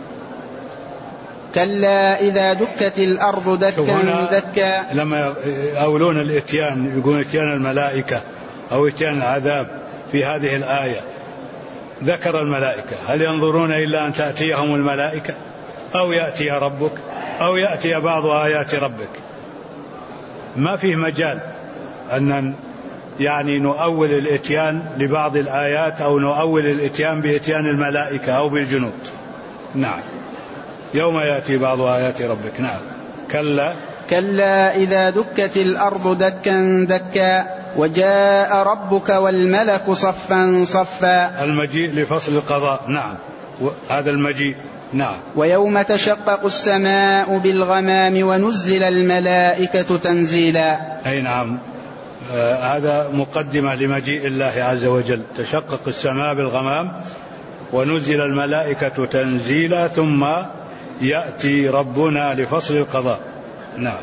كلا إذا دكت الأرض دكا دكا. لما يقولون الإتيان يقولون إتيان الملائكة أو إتيان العذاب في هذه الآية ذكر الملائكة. هل ينظرون إلا أن تأتيهم الملائكة أو يأتي ربك أو يأتي بعض آيات ربك؟ ما فيه مجال أن يعني نؤول الإتيان لبعض الآيات أو نؤول الإتيان بإتيان الملائكة أو بالجنود. نعم. يوم يأتي بعض آيات ربك. نعم. كلا إذا دكت الأرض دكا دكا وجاء ربك والملك صفا صفا. المجيء لفصل القضاء. نعم. هذا المجيء. نعم. ويوم تشقق السماء بالغمام ونزل الملائكة تنزيلا. أي نعم. هذا مقدمة لمجيء الله عز وجل. تشقق السماء بالغمام ونزل الملائكة تنزيلا ثم يأتي ربنا لفصل القضاء. نعم.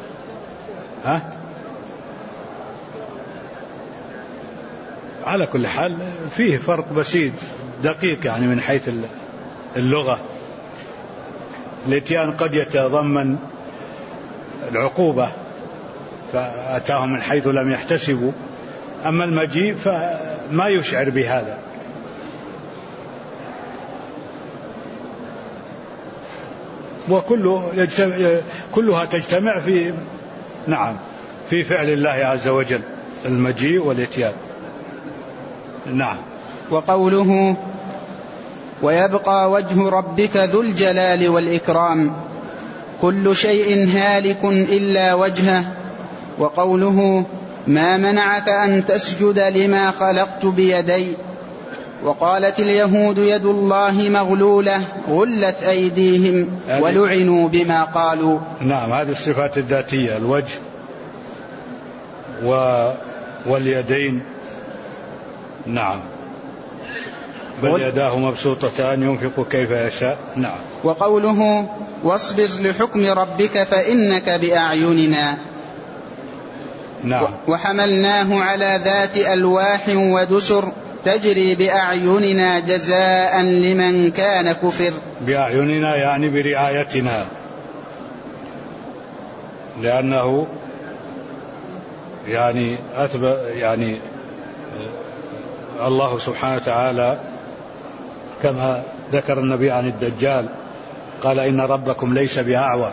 على كل حال فيه فرق بسيط دقيق يعني من حيث اللغة. الإتيان قد يتضمن العقوبة فأتاهم من حيث لم يحتسبوا. أما المجيء فما يشعر بهذا. كلها تجتمع في في فعل الله عز وجل، المجيء والإتيان. نعم. وقوله ويبقى وجه ربك ذو الجلال والإكرام، كل شيء هالك إلا وجهه. وقوله ما منعك أن تسجد لما خلقت بيدي. وقالت اليهود يد الله مغلولة غلت أيديهم ولعنوا بما قالوا. نعم، هذه الصفات الذاتية، الوجه واليدين. نعم، بل يداه مبسوطتان ينفق كيف يشاء. نعم. وقوله واصبر لحكم ربك فإنك بأعيننا. نعم. وحملناه على ذات ألواح ودسر تجري بأعيننا جزاء لمن كان كفر. بأعيننا يعني برعايتنا، لأنه يعني الله سبحانه وتعالى كما ذكر النبي عن الدجال قال إن ربكم ليس بأعور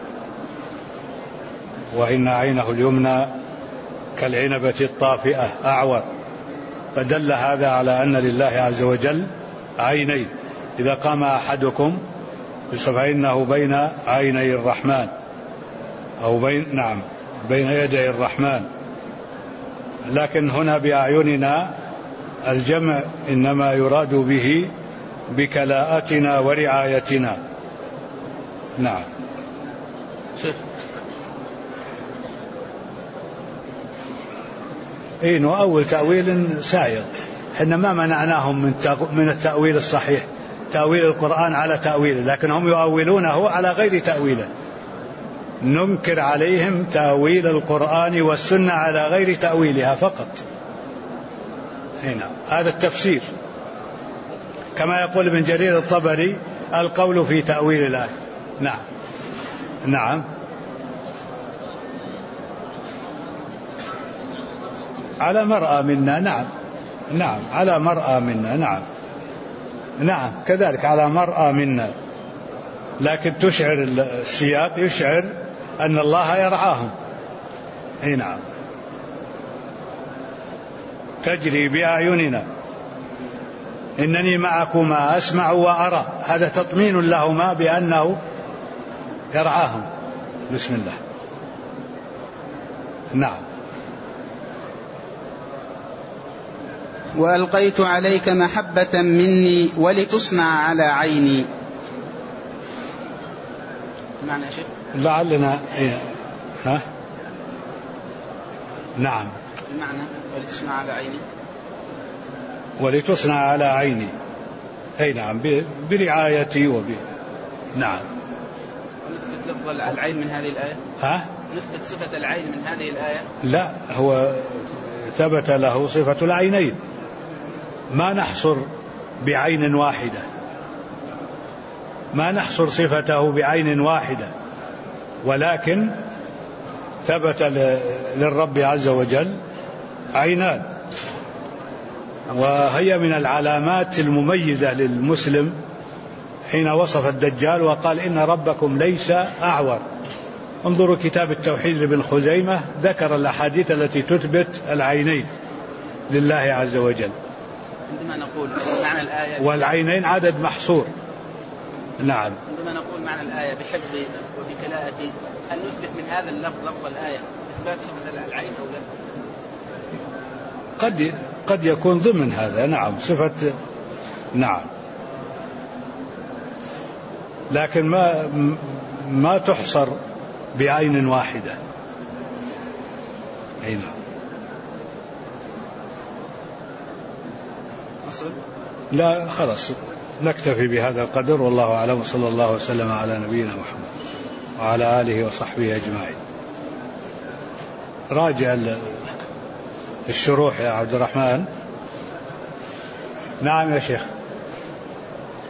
وإن عينه اليمنى كالعنبة الطافئة أعور، فدل هذا على أن لله عز وجل عينين. إذا قام أحدكم فإنه بين عيني الرحمن أو بين يدي الرحمن. لكن هنا بأعيننا الجمع إنما يراد به بكلاءتنا ورعايتنا. نعم. شيخ نؤول تأويل سائغ، إحنا ما منعناهم من التأويل الصحيح، تأويل القرآن على تأويله، لكن هم يؤولونه على غير تأويله. ننكر عليهم تأويل القرآن والسنة على غير تأويلها فقط. هنا هذا التفسير، كما يقول ابن جرير الطبري القول في تأويل الآية. نعم. نعم. على مرأى منا. نعم. نعم، على مرأى منا. نعم. نعم، كذلك على مرأى منا، لكن تشعر السياق يشعر أن الله يرعاهم. نعم. تجري بأعيننا إنني معكما أسمع وأرى، هذا تطمين لهما بأنه يرعاهم. بسم الله. نعم. وألقيت عليك محبة مني ولتصنع على عيني. معنى شيء لعلنا ها. نعم. المعنى ولتصنع على عيني. ولتصنع على عيني. أي نعم، برعايتي نعم. نثبت لفظ العين من هذه الآية. ها؟ نثبت صفة العين من هذه الآية. لا، هو ثبت له صفة العينين، ما نحصر بعين واحدة، ما نحصر صفته بعين واحدة، ولكن ثبت للرب عز وجل عينان، وهي من العلامات المميزة للمسلم حين وصف الدجال وقال إن ربكم ليس أعور. انظروا كتاب التوحيد لابن خزيمة، ذكر الأحاديث التي تثبت العينين لله عز وجل. عندما نقول معنى الآية والعينين عدد محصور. نعم. عندما نقول معنى الآية بحفظ وبكلاءة، هل نثبت من هذا اللفظ لفظ الآية إثبات صفة العين أو لا؟ قد يكون ضمن هذا. نعم، صفة. نعم، لكن ما تحصر بعين واحدة. أي نعم. لا، خلاص نكتفي بهذا القدر، والله أعلم، صلى الله وسلم على نبينا محمد وعلى آله وصحبه أجمعين. راجع الشروح يا عبد الرحمن. نعم يا شيخ.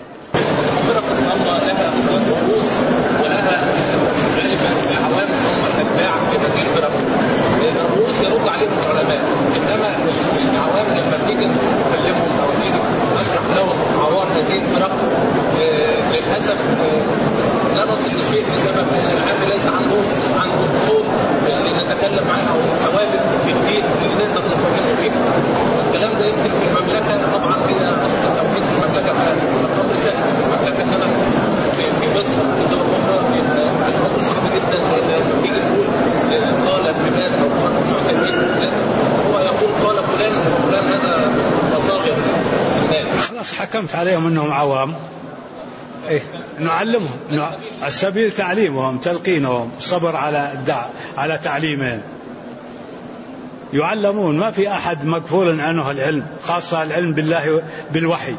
فرقة الله لها ولها غالبا العوام الأتباع في هذه الفرق الرؤوس يرد عليهم العلماء، إنما العوام لما بنيجي نكلمهم أو نيجي نشرح لهم عوام هذه الفرق للأسف لا نصل لشيء بسبب أن العام ليس عنده صوت نتكلم معاه أو ثوابت في الدين اللي نقدر نفهمه فيه. الكلام ده يمكن في المملكة طبعا كده أصل التوحيد في المملكة على قدر سهل في المملكة، إنما في مصر في دول أخرى الأمر صعب جدا. لما بيجي نقول قال ابن باز أو قال ابن عثيمين، لا هو يقول قال فلان وفلان، هذا مصاغر الناس. خلاص حكمت عليهم أنهم عوام. إيه نعلمهم السبيل تعليمهم تلقينهم، الصبر على تعليمهم. يعلمون، ما في أحد مغفول عنه العلم، خاصة العلم بالله بالوحي،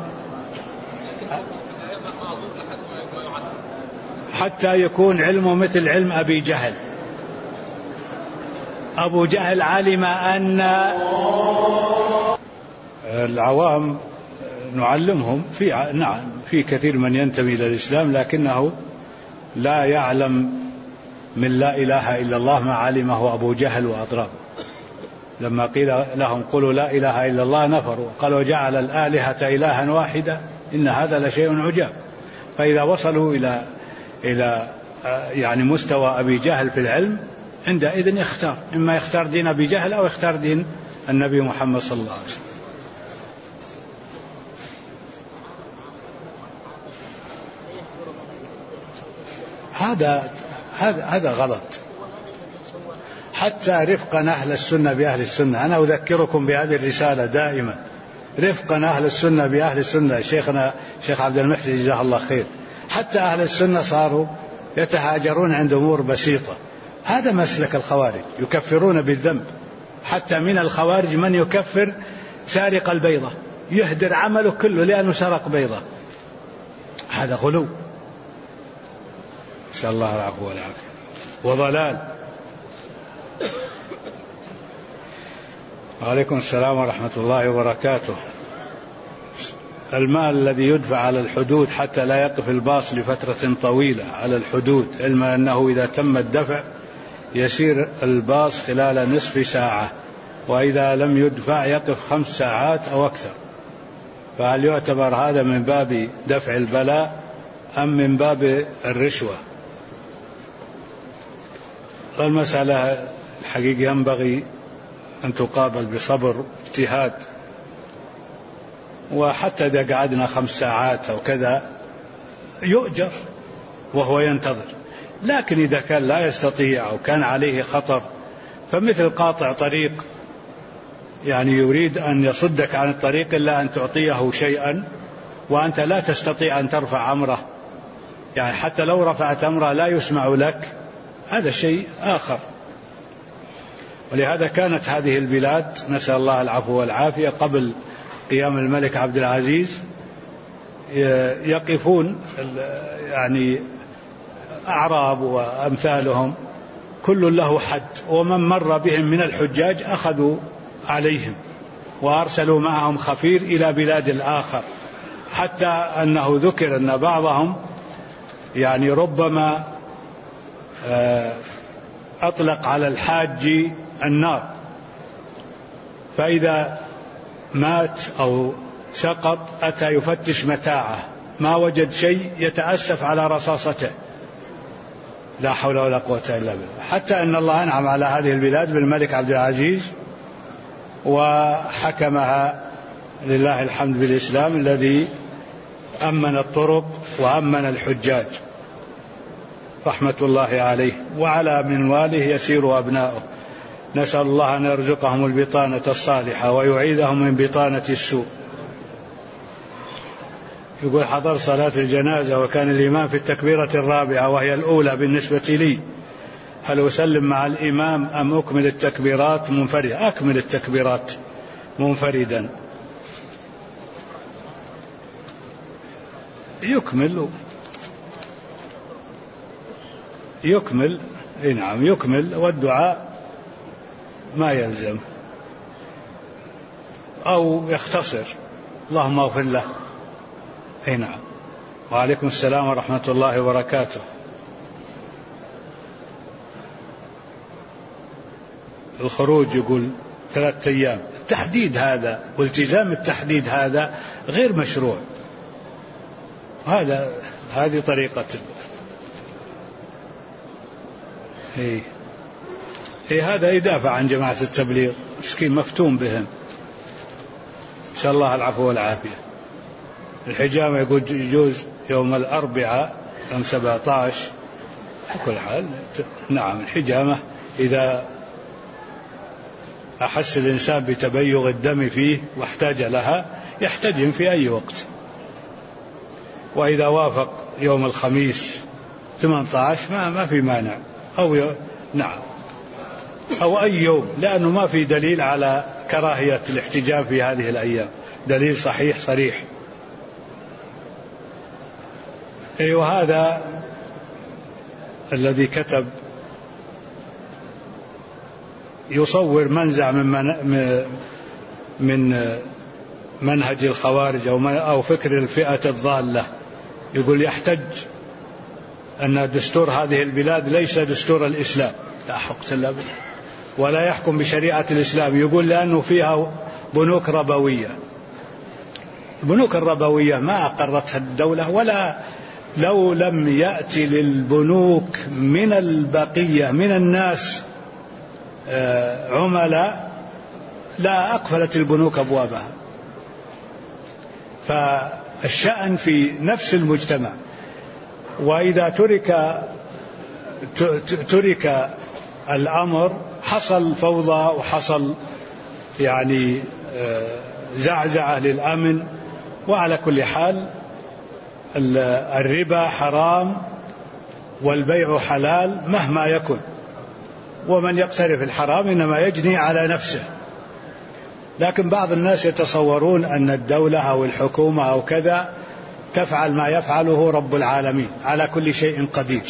حتى يكون علمه مثل علم أبي جهل. أبو جهل علم أن العوام نعلمهم في كثير من ينتمي إلى الإسلام لكنه لا يعلم من لا إله إلا الله ما علمه أبو جهل وأضرابه. لما قيل لهم قولوا لا إله إلا الله نفروا، قالوا جعل الآلهة إلها واحدة إن هذا لشيء عجاب. فإذا وصلوا إلى يعني مستوى أبي جهل في العلم، عندئذ يختار، إما يختار دين أبي جهل أو يختار دين النبي محمد صلى الله عليه وسلم. هذا غلط. حتى رفقا أهل السنة بأهل السنة، أنا أذكركم بهذه الرسالة دائما، رفقا أهل السنة بأهل السنة. شيخنا شيخ عبد المحسن جزاه الله خير، حتى أهل السنة صاروا يتهاجرون عند أمور بسيطة. هذا مسلك الخوارج، يكفرون بالذنب. حتى من الخوارج من يكفر سارق البيضة، يهدر عمله كله لأنه سرق بيضة. هذا غلو، نسأل الله العفو والعافية، وضلال. وعليكم السلام ورحمة الله وبركاته. المال الذي يدفع على الحدود حتى لا يقف الباص لفترة طويلة على الحدود، علما أنه إذا تم الدفع يسير الباص خلال نصف ساعة، وإذا لم يدفع يقف 5 ساعات أو أكثر، فهل يعتبر هذا من باب دفع البلاء أم من باب الرشوة؟ المسألة الحقيقة ينبغي أن تقابل بصبر اجتهاد، وحتى إذا قعدنا 5 ساعات أو كذا يؤجر وهو ينتظر. لكن إذا كان لا يستطيع أو كان عليه خطر، فمثل قاطع طريق يعني يريد أن يصدك عن الطريق إلا أن تعطيه شيئا وأنت لا تستطيع أن ترفع أمره، يعني حتى لو رفعت أمره لا يسمع لك، هذا شيء آخر. ولهذا كانت هذه البلاد نسأل الله العفو والعافية قبل قيام الملك عبد العزيز يقفون يعني أعراب وأمثالهم كل له حد، ومن مر بهم من الحجاج أخذوا عليهم وأرسلوا معهم خفير إلى بلاد الآخر، حتى أنه ذكر أن بعضهم يعني ربما أطلق على الحاج النار، فإذا مات أو سقط أتى يفتش متاعه، ما وجد شيء يتأسف على رصاصته، لا حول ولا قوة إلا بالله. حتى أن الله أنعم على هذه البلاد بالملك عبد العزيز وحكمها لله الحمد بالإسلام الذي أمن الطرق وأمن الحجاج رحمة الله عليه، وعلى منواله يسير أبناؤه. نسأل الله أن يرزقهم البطانة الصالحة ويعيذهم من بطانة السوء. يقول حضر صلاة الجنازة وكان الإمام في التكبيرة الرابعة وهي الأولى بالنسبة لي، هل أسلم مع الإمام أم أكمل التكبيرات منفردا؟ أكمل التكبيرات منفردا. يكمل نعم يكمل، والدعاء ما يلزم، أو يختصر اللهم اغفر له. نعم. وعليكم السلام ورحمة الله وبركاته. الخروج يقول 3 أيام. التحديد هذا والتزام التحديد هذا غير مشروع. هذه طريقة هذا يدافع عن جماعة التبليغ، مسكين مفتون بهم، إن شاء الله العفو والعافية. الحجامة يقول يجوز يوم الأربعاء يوم 17. على كل حال نعم، الحجامة إذا أحس الإنسان بتبيغ الدم فيه واحتاج لها يحتجم في أي وقت، وإذا وافق يوم الخميس 18 ما في مانع، نعم، أو أي يوم، لأنه ما في دليل على كراهية الاحتجام في هذه الأيام، دليل صحيح صريح. وهذا الذي كتب يصور منزع من منهج الخوارج أو فكر الفئة الضالة. يقول يحتج أن دستور هذه البلاد ليس دستور الإسلام، لا حق إلا بالله، ولا يحكم بشريعة الإسلام. يقول لأنه فيها بنوك ربوية. البنوك الربوية ما أقرتها الدولة، ولا لو لم يأتي للبنوك من البقية من الناس عملاء لا أقفلت البنوك أبوابها. فالشأن في نفس المجتمع، وإذا ترك الأمر حصل فوضى وحصل يعني زعزعة للأمن. وعلى كل حال الربا حرام والبيع حلال مهما يكن، ومن يقترف الحرام إنما يجني على نفسه. لكن بعض الناس يتصورون أن الدولة أو الحكومة أو كذا تفعل ما يفعله رب العالمين على كل شيء قدير،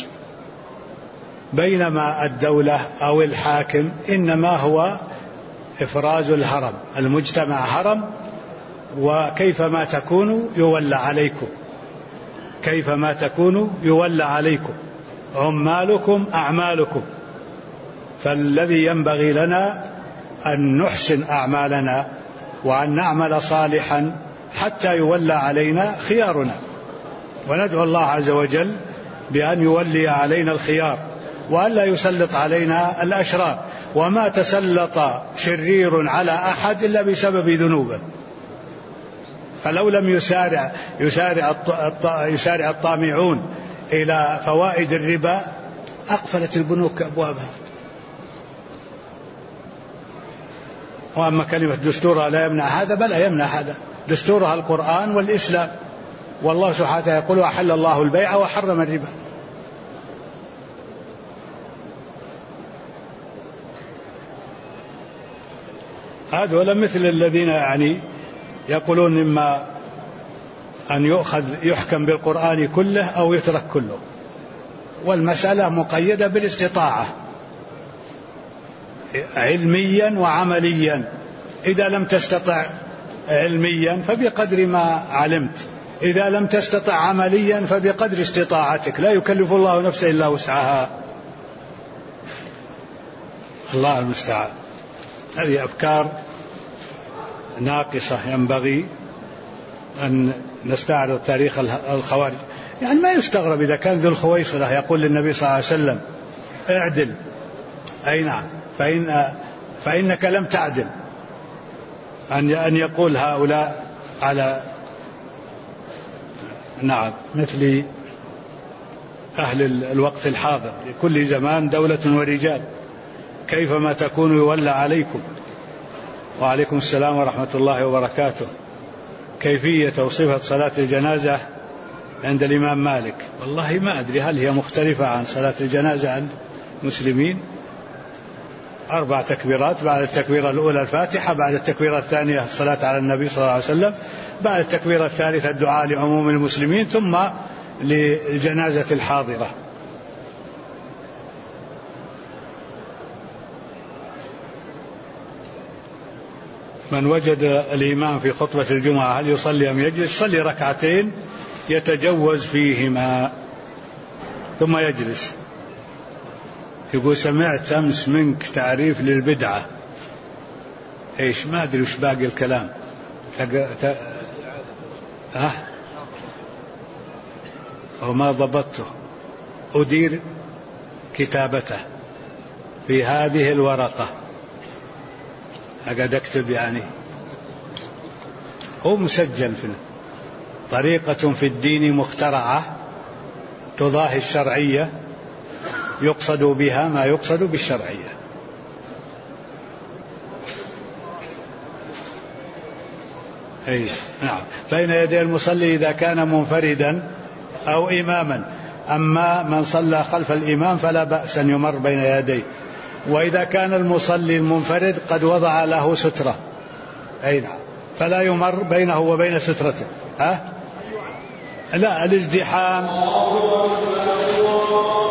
بينما الدولة أو الحاكم إنما هو إفراز الهرم. المجتمع هرم، وكيفما تكونوا يولى عليكم، كيفما تكونوا يولى عليكم، عمالكم أعمالكم. فالذي ينبغي لنا أن نحسن أعمالنا وأن نعمل صالحا حتى يولى علينا خيارنا، وندعو الله عز وجل بأن يولي علينا الخيار وأن لا يسلط علينا الأشرار. وما تسلط شرير على أحد إلا بسبب ذنوبه. فلو لم يسارع الطامعون إلى فوائد الربا أقفلت البنوك أبوابها. وأما كلمة دستورها لا يمنع هذا، بل يمنع هذا. دستورها القرآن والإسلام، والله سبحانه يقول وأحل الله البيع وحرم الربا. هذول مثل الذين يعني يقولون إما أن يحكم بالقرآن كله أو يترك كله، والمسألة مقيدة بالاستطاعة علميا وعمليا. إذا لم تستطع علميا فبقدر ما علمت، إذا لم تستطع عمليا فبقدر استطاعتك، لا يكلف الله نفسا إلا وسعها. الله المستعان. هذه أفكار ناقصة، ينبغي أن نستعرض تاريخ الخوارج. يعني ما يستغرب إذا كان ذو الخويصرة يقول للنبي صلى الله عليه وسلم اعدل، أي نعم، فإنك لم تعدل، أن يقول هؤلاء على نعم مثل أهل الوقت الحاضر. لكل زمان دولة ورجال، كيفما تكونوا يولى عليكم. وعليكم السلام ورحمة الله وبركاته. كيفية وصفة صلاة الجنازة عند الإمام مالك؟ والله ما أدري هل هي مختلفة عن صلاة الجنازة عند المسلمين. 4 تكبيرات، بعد التكبيرة الأولى الفاتحة، بعد التكبيرة الثانية الصلاة على النبي صلى الله عليه وسلم، بعد التكبيرة الثالثة الدعاء لعموم المسلمين، ثم للجنازة الحاضرة. من وجد الإمام في خطبة الجمعة هل يصلي أم يجلس؟ يصلي 2 ركعتين يتجوز فيهما ثم يجلس. يقول سمعت أمس منك تعريف للبدعة. إيش؟ ما أدري وش باقي الكلام. وما ضبطته. أدير كتابته في هذه الورقة. أقعد أكتب يعني. هو مسجل في طريقة في الدين مخترعة تضاهي الشرعية يقصد بها ما يقصد بالشرعية. أي نعم. بين يدي المصلي إذا كان منفردا أو إماما، أما من صلى خلف الإمام فلا بأس أن يمر بين يديه، وإذا كان المصلي المنفرد قد وضع له سترة أي نعم فلا يمر بينه وبين سترته. لا الازدحام